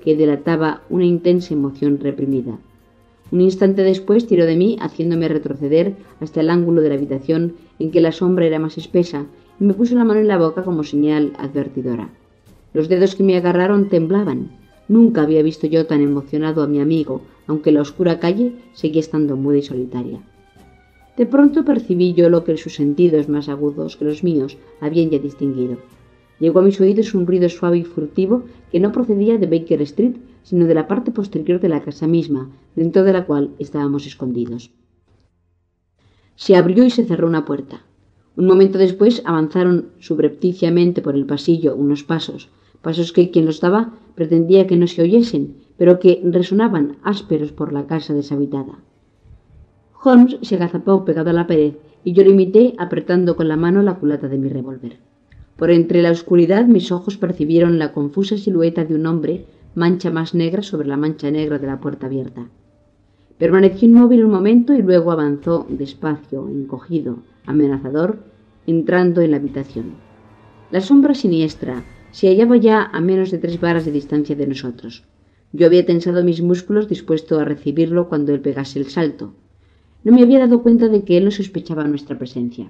que delataba una intensa emoción reprimida. Un instante después tiró de mí, haciéndome retroceder hasta el ángulo de la habitación en que la sombra era más espesa, y me puso la mano en la boca como señal advertidora. Los dedos que me agarraron temblaban. Nunca había visto yo tan emocionado a mi amigo, aunque la oscura calle seguía estando muda y solitaria. De pronto percibí yo lo que sus sentidos más agudos que los míos habían ya distinguido. Llegó a mis oídos un ruido suave y furtivo que no procedía de Baker Street, sino de la parte posterior de la casa misma, dentro de la cual estábamos escondidos. Se abrió y se cerró una puerta. Un momento después avanzaron subrepticiamente por el pasillo unos pasos, pasos que quien los daba pretendía que no se oyesen, pero que resonaban ásperos por la casa deshabitada. Holmes se agazapó pegado a la pared y yo lo imité apretando con la mano la culata de mi revólver. Por entre la oscuridad mis ojos percibieron la confusa silueta de un hombre, mancha más negra sobre la mancha negra de la puerta abierta. Permaneció inmóvil un momento y luego avanzó despacio, encogido, amenazador, entrando en la habitación. La sombra siniestra se hallaba ya a menos de tres varas de distancia de nosotros. Yo había tensado mis músculos dispuesto a recibirlo cuando él pegase el salto. No me había dado cuenta de que él no sospechaba nuestra presencia.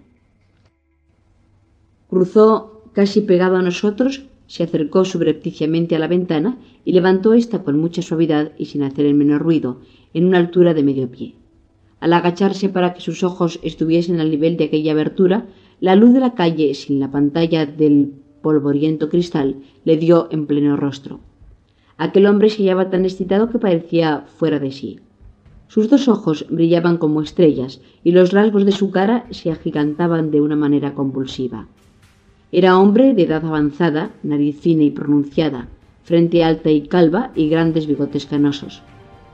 Cruzó casi pegado a nosotros, se acercó subrepticiamente a la ventana y levantó ésta con mucha suavidad y sin hacer el menor ruido, en una altura de medio pie. Al agacharse para que sus ojos estuviesen al nivel de aquella abertura, la luz de la calle, sin la pantalla del polvoriento cristal, le dio en pleno rostro. Aquel hombre se hallaba tan excitado que parecía fuera de sí. Sus dos ojos brillaban como estrellas y los rasgos de su cara se agigantaban de una manera convulsiva. Era hombre de edad avanzada, nariz fina y pronunciada, frente alta y calva y grandes bigotes canosos.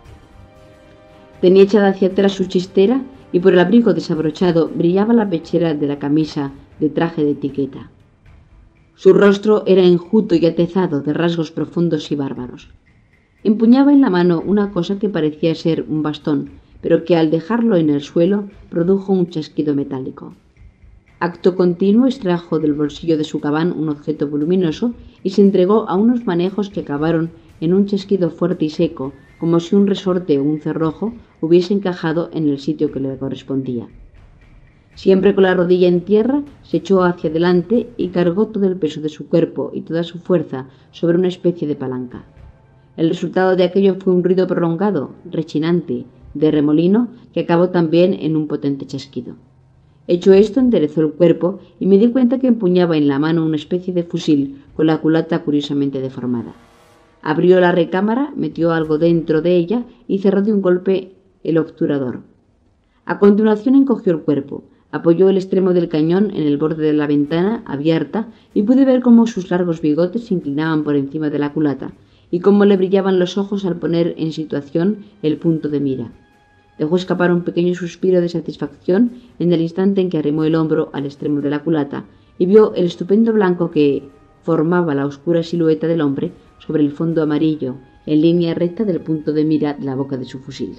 Tenía echada hacia atrás su chistera y por el abrigo desabrochado brillaba la pechera de la camisa de traje de etiqueta. Su rostro era enjuto y atezado de rasgos profundos y bárbaros. Empuñaba en la mano una cosa que parecía ser un bastón, pero que al dejarlo en el suelo produjo un chasquido metálico. Acto continuo extrajo del bolsillo de su gabán un objeto voluminoso y se entregó a unos manejos que acabaron en un chasquido fuerte y seco, como si un resorte o un cerrojo hubiese encajado en el sitio que le correspondía. Siempre con la rodilla en tierra, se echó hacia adelante y cargó todo el peso de su cuerpo y toda su fuerza sobre una especie de palanca. El resultado de aquello fue un ruido prolongado, rechinante, de remolino, que acabó también en un potente chasquido. Hecho esto, enderezó el cuerpo y me di cuenta que empuñaba en la mano una especie de fusil con la culata curiosamente deformada. Abrió la recámara, metió algo dentro de ella y cerró de un golpe el obturador. A continuación encogió el cuerpo, apoyó el extremo del cañón en el borde de la ventana abierta y pude ver cómo sus largos bigotes se inclinaban por encima de la culata y cómo le brillaban los ojos al poner en situación el punto de mira. Dejó escapar un pequeño suspiro de satisfacción en el instante en que arrimó el hombro al extremo de la culata y vio el estupendo blanco que formaba la oscura silueta del hombre sobre el fondo amarillo, en línea recta del punto de mira de la boca de su fusil.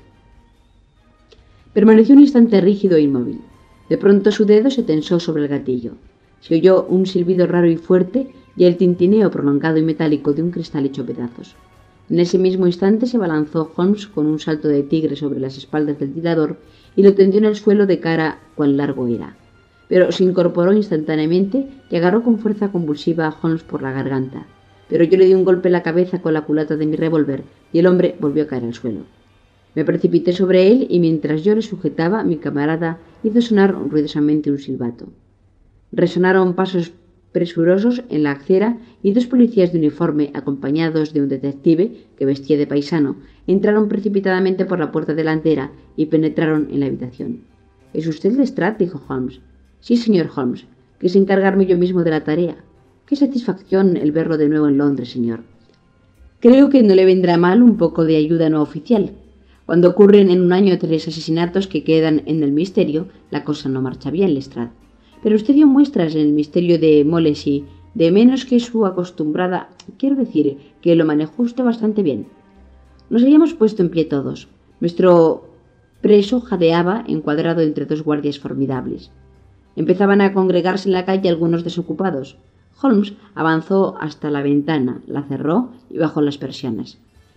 Permaneció un instante rígido e inmóvil. De pronto su dedo se tensó sobre el gatillo. Se oyó un silbido raro y fuerte y el tintineo prolongado y metálico de un cristal hecho pedazos. En ese mismo instante se abalanzó Holmes con un salto de tigre sobre las espaldas del tirador y lo tendió en el suelo de cara cuán largo era. Pero se incorporó instantáneamente y agarró con fuerza convulsiva a Holmes por la garganta. Pero yo le di un golpe en la cabeza con la culata de mi revólver y el hombre volvió a caer al suelo. Me precipité sobre él y mientras yo le sujetaba, mi camarada hizo sonar ruidosamente un silbato. Resonaron pasos presurosos en la acera y dos policías de uniforme, acompañados de un detective que vestía de paisano, entraron precipitadamente por la puerta delantera y penetraron en la habitación. —¿Es usted Lestrade? —dijo Holmes. —Sí, señor Holmes. Quise encargarme yo mismo de la tarea. Qué satisfacción el verlo de nuevo en Londres, señor. Creo que no le vendrá mal un poco de ayuda no oficial. Cuando ocurren en un año tres asesinatos que quedan en el misterio, la cosa no marcha bien, Lestrade. Pero usted dio muestras en el misterio de Molesey de menos que su acostumbrada... Quiero decir que lo manejó usted bastante bien. Nos habíamos puesto en pie todos. Nuestro preso jadeaba encuadrado entre dos guardias formidables. Empezaban a congregarse en la calle algunos desocupados. Holmes avanzó hasta la ventana, la cerró y bajó las persianas.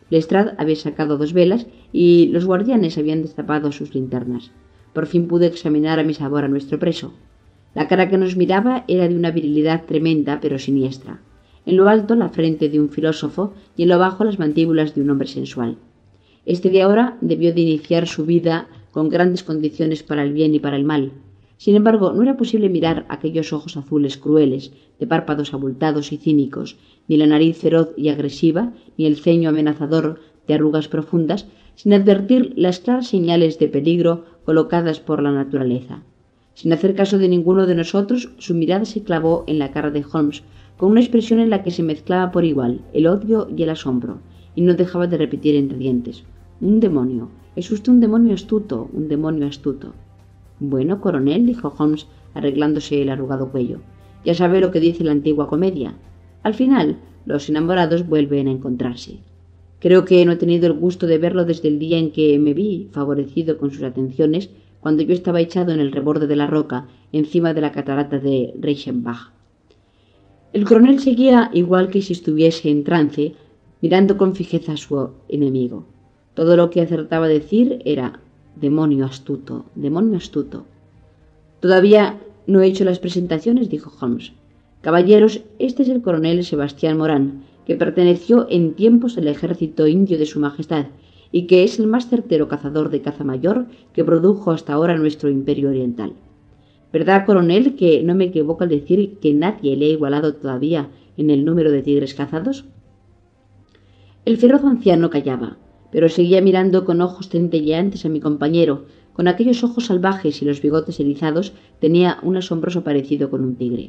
Lestrade había sacado dos velas y los guardianes habían destapado sus linternas. Por fin pude examinar a mi sabor a nuestro preso. La cara que nos miraba era de una virilidad tremenda pero siniestra. En lo alto la frente de un filósofo y en lo bajo las mandíbulas de un hombre sensual. Este de ahora debió de iniciar su vida con grandes condiciones para el bien y para el mal. Sin embargo, no era posible mirar aquellos ojos azules crueles, de párpados abultados y cínicos, ni la nariz feroz y agresiva, ni el ceño amenazador de arrugas profundas, sin advertir las claras señales de peligro colocadas por la naturaleza. Sin hacer caso de ninguno de nosotros, su mirada se clavó en la cara de Holmes, con una expresión en la que se mezclaba por igual el odio y el asombro, y no dejaba de repetir entre dientes: «Un demonio. Es usted un demonio astuto, un demonio astuto». «Bueno, coronel», dijo Holmes, arreglándose el arrugado cuello, «ya sabe lo que dice la antigua comedia. Al final, los enamorados vuelven a encontrarse. Creo que no he tenido el gusto de verlo desde el día en que me vi favorecido con sus atenciones cuando yo estaba echado en el reborde de la roca encima de la catarata de Reichenbach». El coronel seguía igual que si estuviese en trance, mirando con fijeza a su enemigo. Todo lo que acertaba a decir era: «Demonio astuto, demonio astuto». «Todavía no he hecho las presentaciones», dijo Holmes. «Caballeros, este es el coronel Sebastián Morán, que perteneció en tiempos al ejército indio de su majestad y que es el más certero cazador de caza mayor que produjo hasta ahora nuestro imperio oriental. ¿Verdad, coronel, que no me equivoco al decir que nadie le ha igualado todavía en el número de tigres cazados?» El feroz anciano callaba, pero seguía mirando con ojos centelleantes a mi compañero. Con aquellos ojos salvajes y los bigotes erizados tenía un asombroso parecido con un tigre.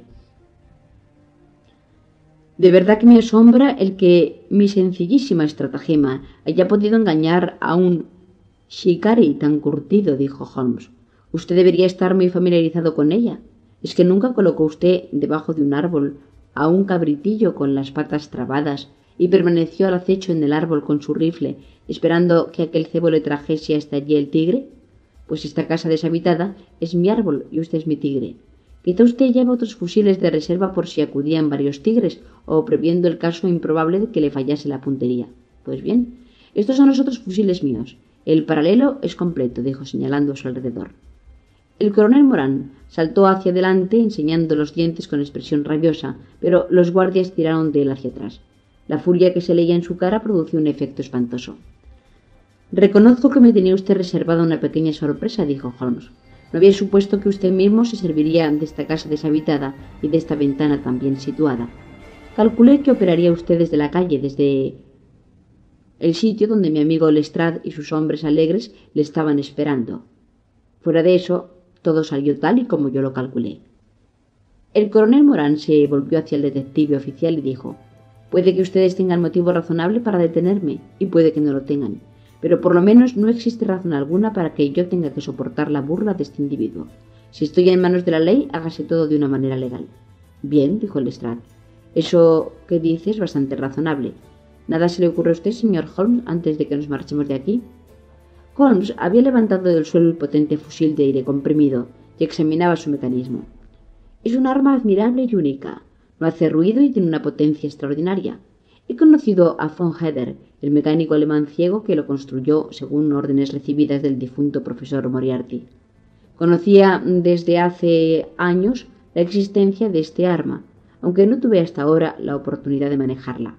«De verdad que me asombra el que mi sencillísima estratagema haya podido engañar a un shikari tan curtido», dijo Holmes. «Usted debería estar muy familiarizado con ella. ¿Es que nunca colocó usted debajo de un árbol a un cabritillo con las patas trabadas y permaneció al acecho en el árbol con su rifle, esperando que aquel cebo le trajese hasta allí el tigre? Pues esta casa deshabitada es mi árbol y usted es mi tigre. Quizá usted lleva otros fusiles de reserva por si acudían varios tigres o previendo el caso improbable de que le fallase la puntería. Pues bien, estos son los otros fusiles míos. El paralelo es completo», dijo señalando a su alrededor. El coronel Morán saltó hacia adelante enseñando los dientes con expresión rabiosa, pero los guardias tiraron de él hacia atrás. La furia que se leía en su cara produjo un efecto espantoso. «Reconozco que me tenía usted reservada una pequeña sorpresa», dijo Holmes. «No había supuesto que usted mismo se serviría de esta casa deshabitada y de esta ventana tan bien situada. Calculé que operaría usted desde la calle, desde el sitio donde mi amigo Lestrade y sus hombres alegres le estaban esperando. Fuera de eso, todo salió tal y como yo lo calculé». El coronel Morán se volvió hacia el detective oficial y dijo: «Puede que ustedes tengan motivo razonable para detenerme, y puede que no lo tengan, pero por lo menos no existe razón alguna para que yo tenga que soportar la burla de este individuo. Si estoy en manos de la ley, hágase todo de una manera legal». «Bien», dijo Lestrade, «eso que dice es bastante razonable. ¿Nada se le ocurre a usted, señor Holmes, antes de que nos marchemos de aquí?» Holmes había levantado del suelo el potente fusil de aire comprimido y examinaba su mecanismo. «Es un arma admirable y única. No hace ruido y tiene una potencia extraordinaria. He conocido a von Heder, el mecánico alemán ciego que lo construyó según órdenes recibidas del difunto profesor Moriarty. Conocía desde hace años la existencia de este arma, aunque no tuve hasta ahora la oportunidad de manejarla.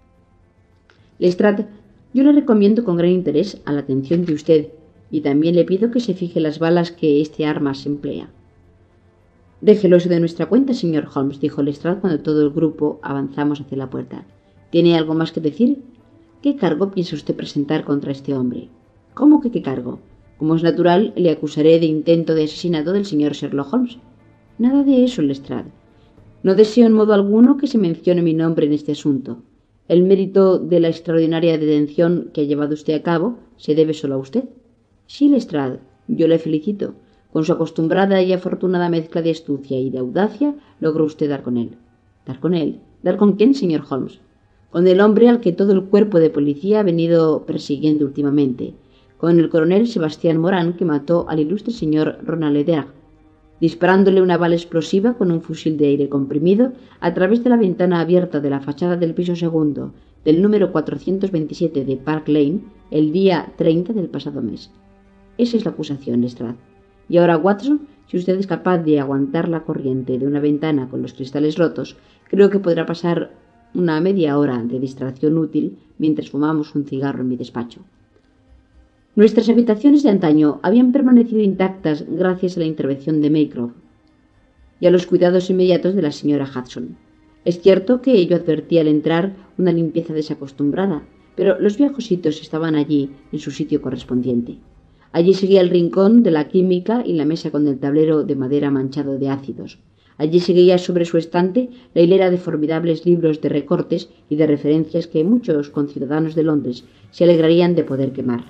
Lestrade, yo le recomiendo con gran interés a la atención de usted, y también le pido que se fije las balas que este arma se emplea». «Déjelo eso de nuestra cuenta, señor Holmes», dijo Lestrade cuando todo el grupo avanzamos hacia la puerta. «¿Tiene algo más que decir? ¿Qué cargo piensa usted presentar contra este hombre?» «¿Cómo que qué cargo? Como es natural, le acusaré de intento de asesinato del señor Sherlock Holmes». «Nada de eso, Lestrade. No deseo en modo alguno que se mencione mi nombre en este asunto. El mérito de la extraordinaria detención que ha llevado usted a cabo se debe solo a usted». «Sí, Lestrade, yo le felicito. Con su acostumbrada y afortunada mezcla de astucia y de audacia, logró usted dar con él». «¿Dar con él? ¿Dar con quién, señor Holmes?» «Con el hombre al que todo el cuerpo de policía ha venido persiguiendo últimamente, con el coronel Sebastián Morán, que mató al ilustre señor Ronald Eder, disparándole una bala explosiva con un fusil de aire comprimido a través de la ventana abierta de la fachada del piso segundo, del número cuatrocientos veintisiete de Park Lane el día treinta del pasado mes. Esa es la acusación, Lestrade. Y ahora, Watson, si usted es capaz de aguantar la corriente de una ventana con los cristales rotos, creo que podrá pasar una media hora de distracción útil mientras fumamos un cigarro en mi despacho. Nuestras habitaciones de antaño habían permanecido intactas gracias a la intervención de Maycroft y a los cuidados inmediatos de la señora Hudson. Es cierto que yo advertí al entrar una limpieza desacostumbrada, pero los viejos sitios estaban allí en su sitio correspondiente. Allí seguía el rincón de la química y la mesa con el tablero de madera manchado de ácidos. Allí seguía sobre su estante la hilera de formidables libros de recortes y de referencias que muchos conciudadanos de Londres se alegrarían de poder quemar.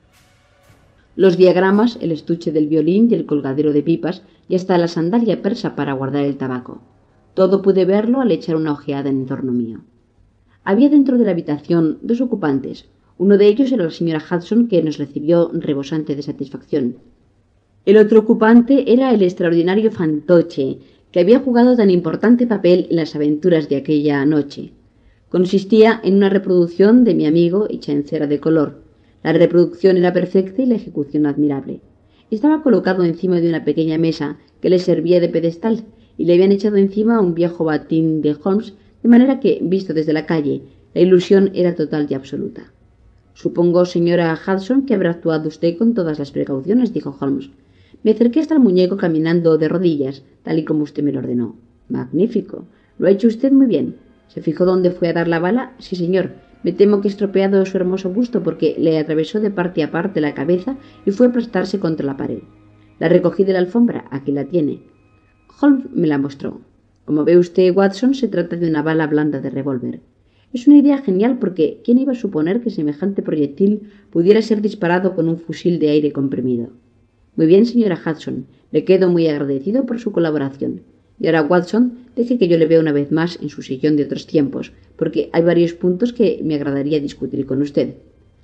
Los diagramas, el estuche del violín y el colgadero de pipas y hasta la sandalia persa para guardar el tabaco. Todo pude verlo al echar una ojeada en torno mío. Había dentro de la habitación dos ocupantes. Uno de ellos era la señora Hudson, que nos recibió rebosante de satisfacción. El otro ocupante era el extraordinario fantoche, que había jugado tan importante papel en las aventuras de aquella noche. Consistía en una reproducción de mi amigo hecha en cera de color. La reproducción era perfecta y la ejecución admirable. Estaba colocado encima de una pequeña mesa que le servía de pedestal y le habían echado encima un viejo batín de Holmes, de manera que, visto desde la calle, la ilusión era total y absoluta. Supongo, señora Hudson, que habrá actuado usted con todas las precauciones, dijo Holmes. Me acerqué hasta el muñeco caminando de rodillas, tal y como usted me lo ordenó. Magnífico. Lo ha hecho usted muy bien. ¿Se fijó dónde fue a dar la bala? Sí, señor. Me temo que he estropeado su hermoso busto porque le atravesó de parte a parte la cabeza y fue a aplastarse contra la pared. La recogí de la alfombra. Aquí la tiene. Holmes me la mostró. Como ve usted, Watson, se trata de una bala blanda de revólver. Es una idea genial porque ¿quién iba a suponer que semejante proyectil pudiera ser disparado con un fusil de aire comprimido? Muy bien, señora Hudson. Le quedo muy agradecido por su colaboración. Y ahora, Watson, deje que yo le vea una vez más en su sillón de otros tiempos, porque hay varios puntos que me agradaría discutir con usted.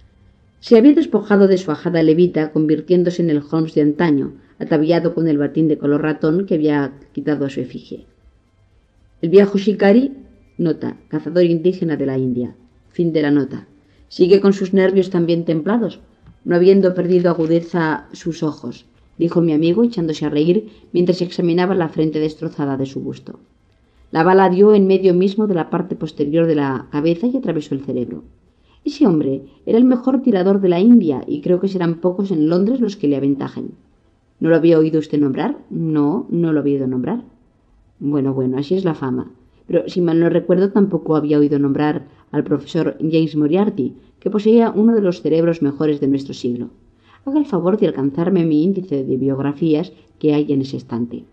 Se había despojado de su ajada levita, convirtiéndose en el Holmes de antaño, ataviado con el batín de color ratón que había quitado a su efigie. El viejo shikari, nota, cazador indígena de la India, fin de la nota, sigue con sus nervios también templados, no habiendo perdido agudeza sus ojos, dijo mi amigo echándose a reír mientras examinaba la frente destrozada de su busto. La bala dio en medio mismo de la parte posterior de la cabeza y atravesó el cerebro. Ese hombre era el mejor tirador de la India y creo que serán pocos en Londres los que le aventajen. ¿No lo había oído usted nombrar? No, no lo había oído nombrar. Bueno, bueno, así es la fama. Pero si mal no recuerdo tampoco había oído nombrar al profesor James Moriarty, que poseía uno de los cerebros mejores de nuestro siglo. Haga el favor de alcanzarme mi índice de biografías que hay en ese estante.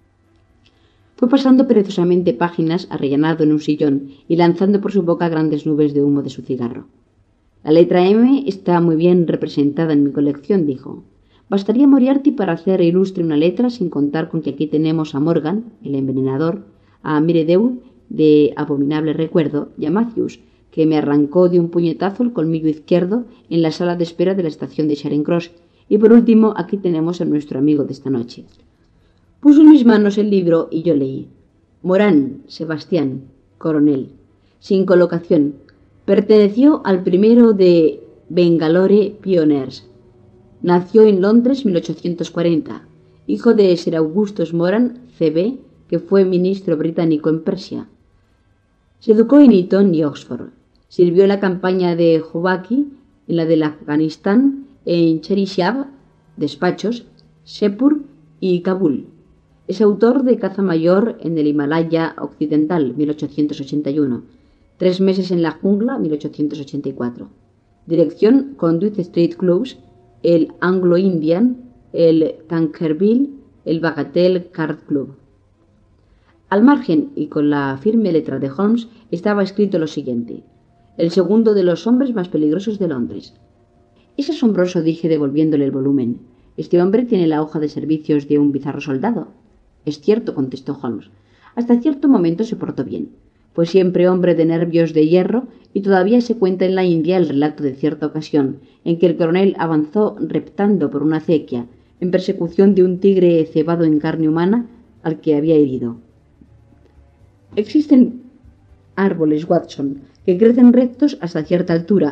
Fue pasando perezosamente páginas arrellanado en un sillón y lanzando por su boca grandes nubes de humo de su cigarro. La letra M está muy bien representada en mi colección, dijo. Bastaría Moriarty para hacer ilustre una letra, sin contar con que aquí tenemos a Morgan, el envenenador, a Miredew, de abominable recuerdo, y a Matthews, que me arrancó de un puñetazo el colmillo izquierdo en la sala de espera de la estación de Charing Cross, y por último aquí tenemos a nuestro amigo de esta noche. Puso en mis manos el libro y yo leí. Morán, Sebastián, coronel, sin colocación, perteneció al primero de Bengalore Pioneers. Nació en Londres mil ochocientos cuarenta, hijo de Sir Augustus Moran, C B, que fue ministro británico en Persia. Se educó en Eton y Oxford. Sirvió en la campaña de Jobaki, en la del Afganistán, en Cherishab, despachos, Shepur y Kabul. Es autor de Caza Mayor en el Himalaya Occidental, mil ochocientos ochenta y uno. Tres meses en la jungla, mil ochocientos ochenta y cuatro. Dirección Conduit Street Clubs, el Anglo-Indian, el Tankerville, el Bagatelle Card Club. Al margen y con la firme letra de Holmes estaba escrito lo siguiente: el segundo de los hombres más peligrosos de Londres. Es asombroso, dije devolviéndole el volumen. Este hombre tiene la hoja de servicios de un bizarro soldado. Es cierto, contestó Holmes. Hasta cierto momento se portó bien. Fue siempre hombre de nervios de hierro y todavía se cuenta en la India el relato de cierta ocasión en que el coronel avanzó reptando por una acequia en persecución de un tigre cebado en carne humana al que había herido. Existen árboles, Watson, que crecen rectos hasta cierta altura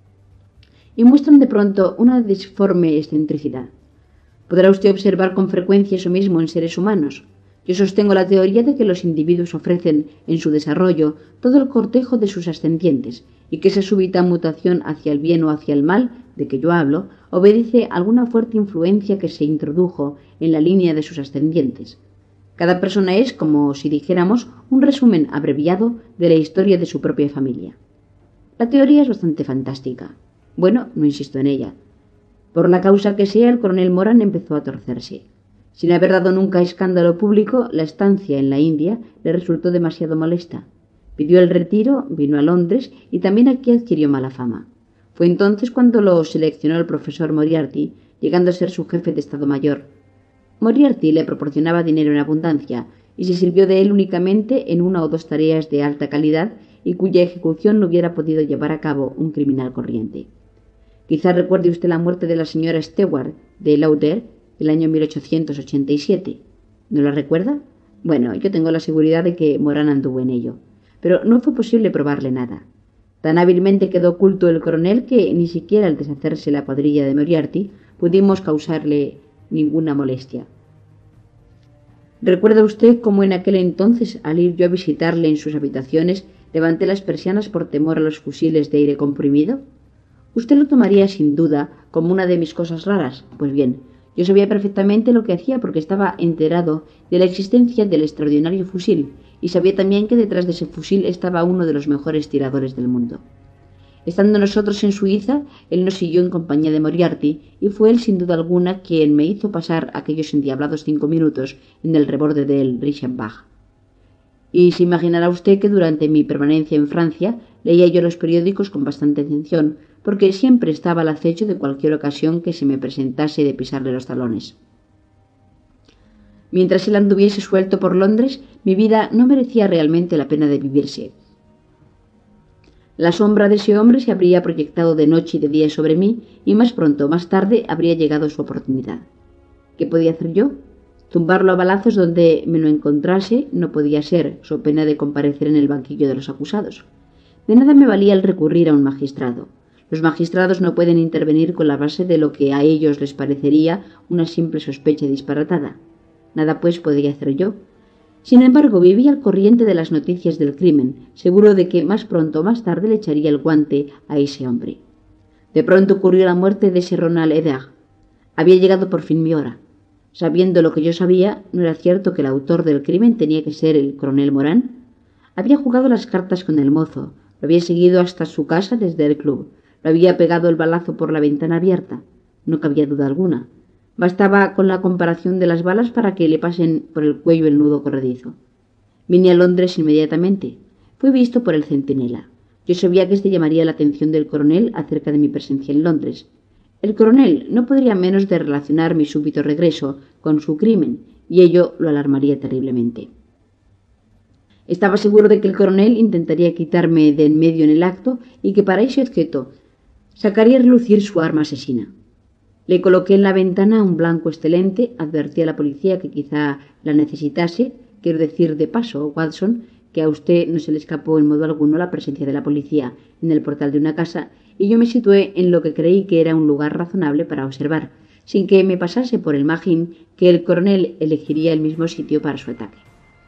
y muestran de pronto una disforme excentricidad. Podrá usted observar con frecuencia eso mismo en seres humanos. Yo sostengo la teoría de que los individuos ofrecen, en su desarrollo, todo el cortejo de sus ascendientes, y que esa súbita mutación hacia el bien o hacia el mal, de que yo hablo, obedece a alguna fuerte influencia que se introdujo en la línea de sus ascendientes. Cada persona es, como si dijéramos, un resumen abreviado de la historia de su propia familia. La teoría es bastante fantástica. Bueno, no insisto en ella. Por la causa que sea, el coronel Moran empezó a torcerse. Sin haber dado nunca escándalo público, la estancia en la India le resultó demasiado molesta. Pidió el retiro, vino a Londres y también aquí adquirió mala fama. Fue entonces cuando lo seleccionó el profesor Moriarty, llegando a ser su jefe de Estado Mayor. Moriarty le proporcionaba dinero en abundancia y se sirvió de él únicamente en una o dos tareas de alta calidad y cuya ejecución no hubiera podido llevar a cabo un criminal corriente. Quizá recuerde usted la muerte de la señora Stewart de Lauder el año mil ochocientos ochenta y siete. ¿No la recuerda? Bueno, yo tengo la seguridad de que Moran anduvo en ello, pero no fue posible probarle nada. Tan hábilmente quedó oculto el coronel que ni siquiera al deshacerse la cuadrilla de Moriarty pudimos causarle ninguna molestia. ¿Recuerda usted cómo en aquel entonces, al ir yo a visitarle en sus habitaciones, levanté las persianas por temor a los fusiles de aire comprimido? Usted lo tomaría sin duda como una de mis cosas raras. Pues bien, yo sabía perfectamente lo que hacía porque estaba enterado de la existencia del extraordinario fusil y sabía también que detrás de ese fusil estaba uno de los mejores tiradores del mundo. Estando nosotros en Suiza, él nos siguió en compañía de Moriarty y fue él sin duda alguna quien me hizo pasar aquellos endiablados cinco minutos en el reborde del Reichenbach. Y se imaginará usted que durante mi permanencia en Francia leía yo los periódicos con bastante atención, porque siempre estaba al acecho de cualquier ocasión que se me presentase de pisarle los talones. Mientras él anduviese suelto por Londres, mi vida no merecía realmente la pena de vivirse. La sombra de ese hombre se habría proyectado de noche y de día sobre mí, y más pronto o más tarde habría llegado su oportunidad. ¿Qué podía hacer yo? Zumbarlo a balazos donde me lo encontrase no podía ser, so pena de comparecer en el banquillo de los acusados. De nada me valía el recurrir a un magistrado. Los magistrados no pueden intervenir con la base de lo que a ellos les parecería una simple sospecha disparatada. Nada, pues, podía hacer yo. Sin embargo, vivía al corriente de las noticias del crimen, seguro de que más pronto o más tarde le echaría el guante a ese hombre. De pronto ocurrió la muerte de ese Ronald Eder. Había llegado por fin mi hora. Sabiendo lo que yo sabía, ¿no era cierto que el autor del crimen tenía que ser el coronel Moran? Había jugado las cartas con el mozo, lo había seguido hasta su casa desde el club, lo había pegado el balazo por la ventana abierta. No cabía duda alguna. Bastaba con la comparación de las balas para que le pasen por el cuello el nudo corredizo. Vine a Londres inmediatamente. Fui visto por el centinela. Yo sabía que éste llamaría la atención del coronel acerca de mi presencia en Londres. El coronel no podría menos de relacionar mi súbito regreso con su crimen, y ello lo alarmaría terriblemente. Estaba seguro de que el coronel intentaría quitarme de en medio en el acto y que para ese objeto sacaría a relucir su arma asesina. Le coloqué en la ventana un blanco excelente, advertí a la policía que quizá la necesitase, quiero decir de paso, Watson, que a usted no se le escapó en modo alguno la presencia de la policía en el portal de una casa, y yo me situé en lo que creí que era un lugar razonable para observar, sin que me pasase por el magín que el coronel elegiría el mismo sitio para su ataque.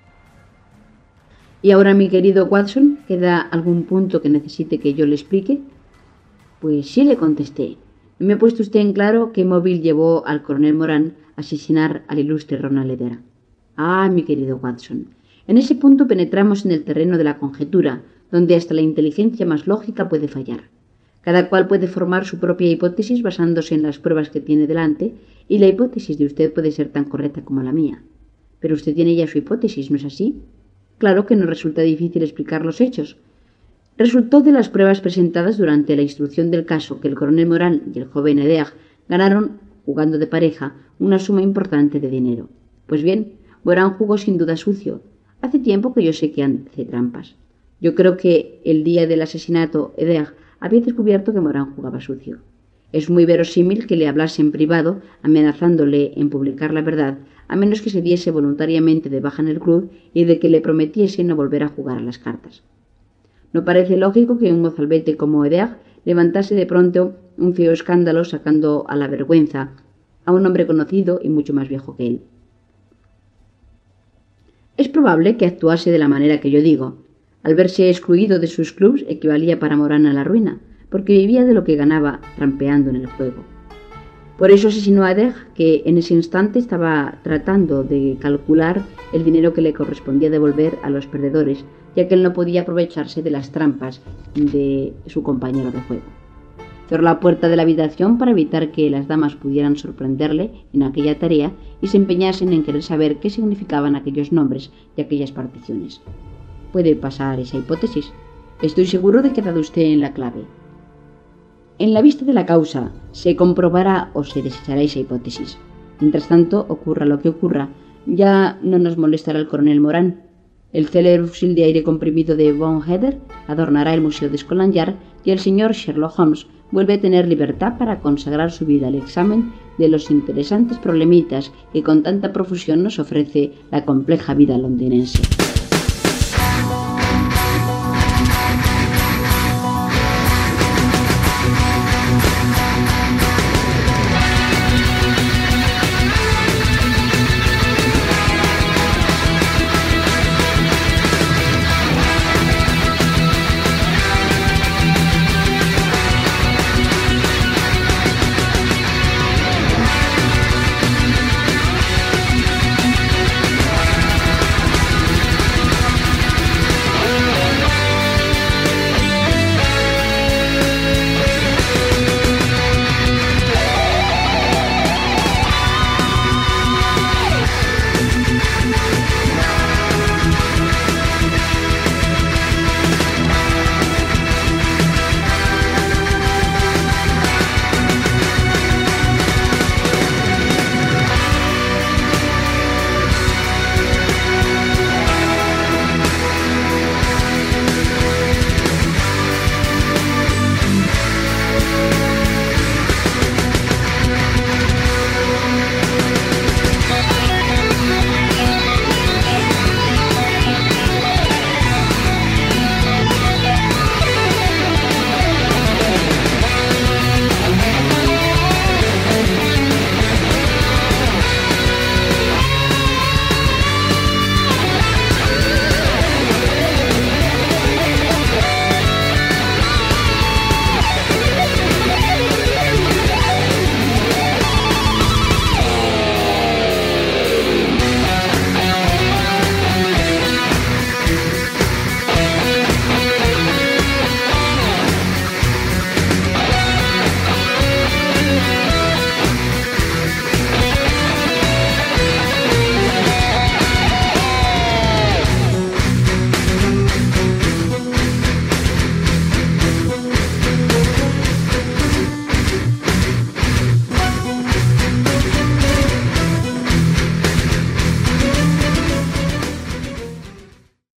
¿Y ahora, mi querido Watson, queda algún punto que necesite que yo le explique? Pues sí, le contesté. ¿No me ha puesto usted en claro qué móvil llevó al coronel Moran a asesinar al ilustre Ronald Eder? Ah, mi querido Watson, en ese punto penetramos en el terreno de la conjetura, donde hasta la inteligencia más lógica puede fallar. Cada cual puede formar su propia hipótesis basándose en las pruebas que tiene delante, y la hipótesis de usted puede ser tan correcta como la mía. Pero usted tiene ya su hipótesis, ¿no es así? Claro que no resulta difícil explicar los hechos. Resultó de las pruebas presentadas durante la instrucción del caso que el coronel Moran y el joven Eder ganaron, jugando de pareja, una suma importante de dinero. Pues bien, Moran jugó sin duda sucio. Hace tiempo que yo sé que hace trampas. Yo creo que el día del asesinato Eder había descubierto que Moran jugaba sucio. Es muy verosímil que le hablase en privado, amenazándole en publicar la verdad, a menos que se diese voluntariamente de baja en el club y de que le prometiese no volver a jugar a las cartas. No parece lógico que un mozalbete como Edeag levantase de pronto un feo escándalo sacando a la vergüenza a un hombre conocido y mucho más viejo que él. Es probable que actuase de la manera que yo digo. Al verse excluido de sus clubs equivalía para Morán a la ruina, porque vivía de lo que ganaba trampeando en el juego. Por eso asesinó a Edeag, que en ese instante estaba tratando de calcular el dinero que le correspondía devolver a los perdedores, ya que él no podía aprovecharse de las trampas de su compañero de juego. Cerró la puerta de la habitación para evitar que las damas pudieran sorprenderle en aquella tarea y se empeñasen en querer saber qué significaban aquellos nombres y aquellas particiones. Puede pasar esa hipótesis. Estoy seguro de que ha dado usted en la clave. En la vista de la causa, se comprobará o se desechará esa hipótesis. Mientras tanto, ocurra lo que ocurra, ya no nos molestará el coronel Morán. El célebre fusil de aire comprimido de Von Heder adornará el Museo de Scotland Yard y el señor Sherlock Holmes vuelve a tener libertad para consagrar su vida al examen de los interesantes problemitas que con tanta profusión nos ofrece la compleja vida londinense.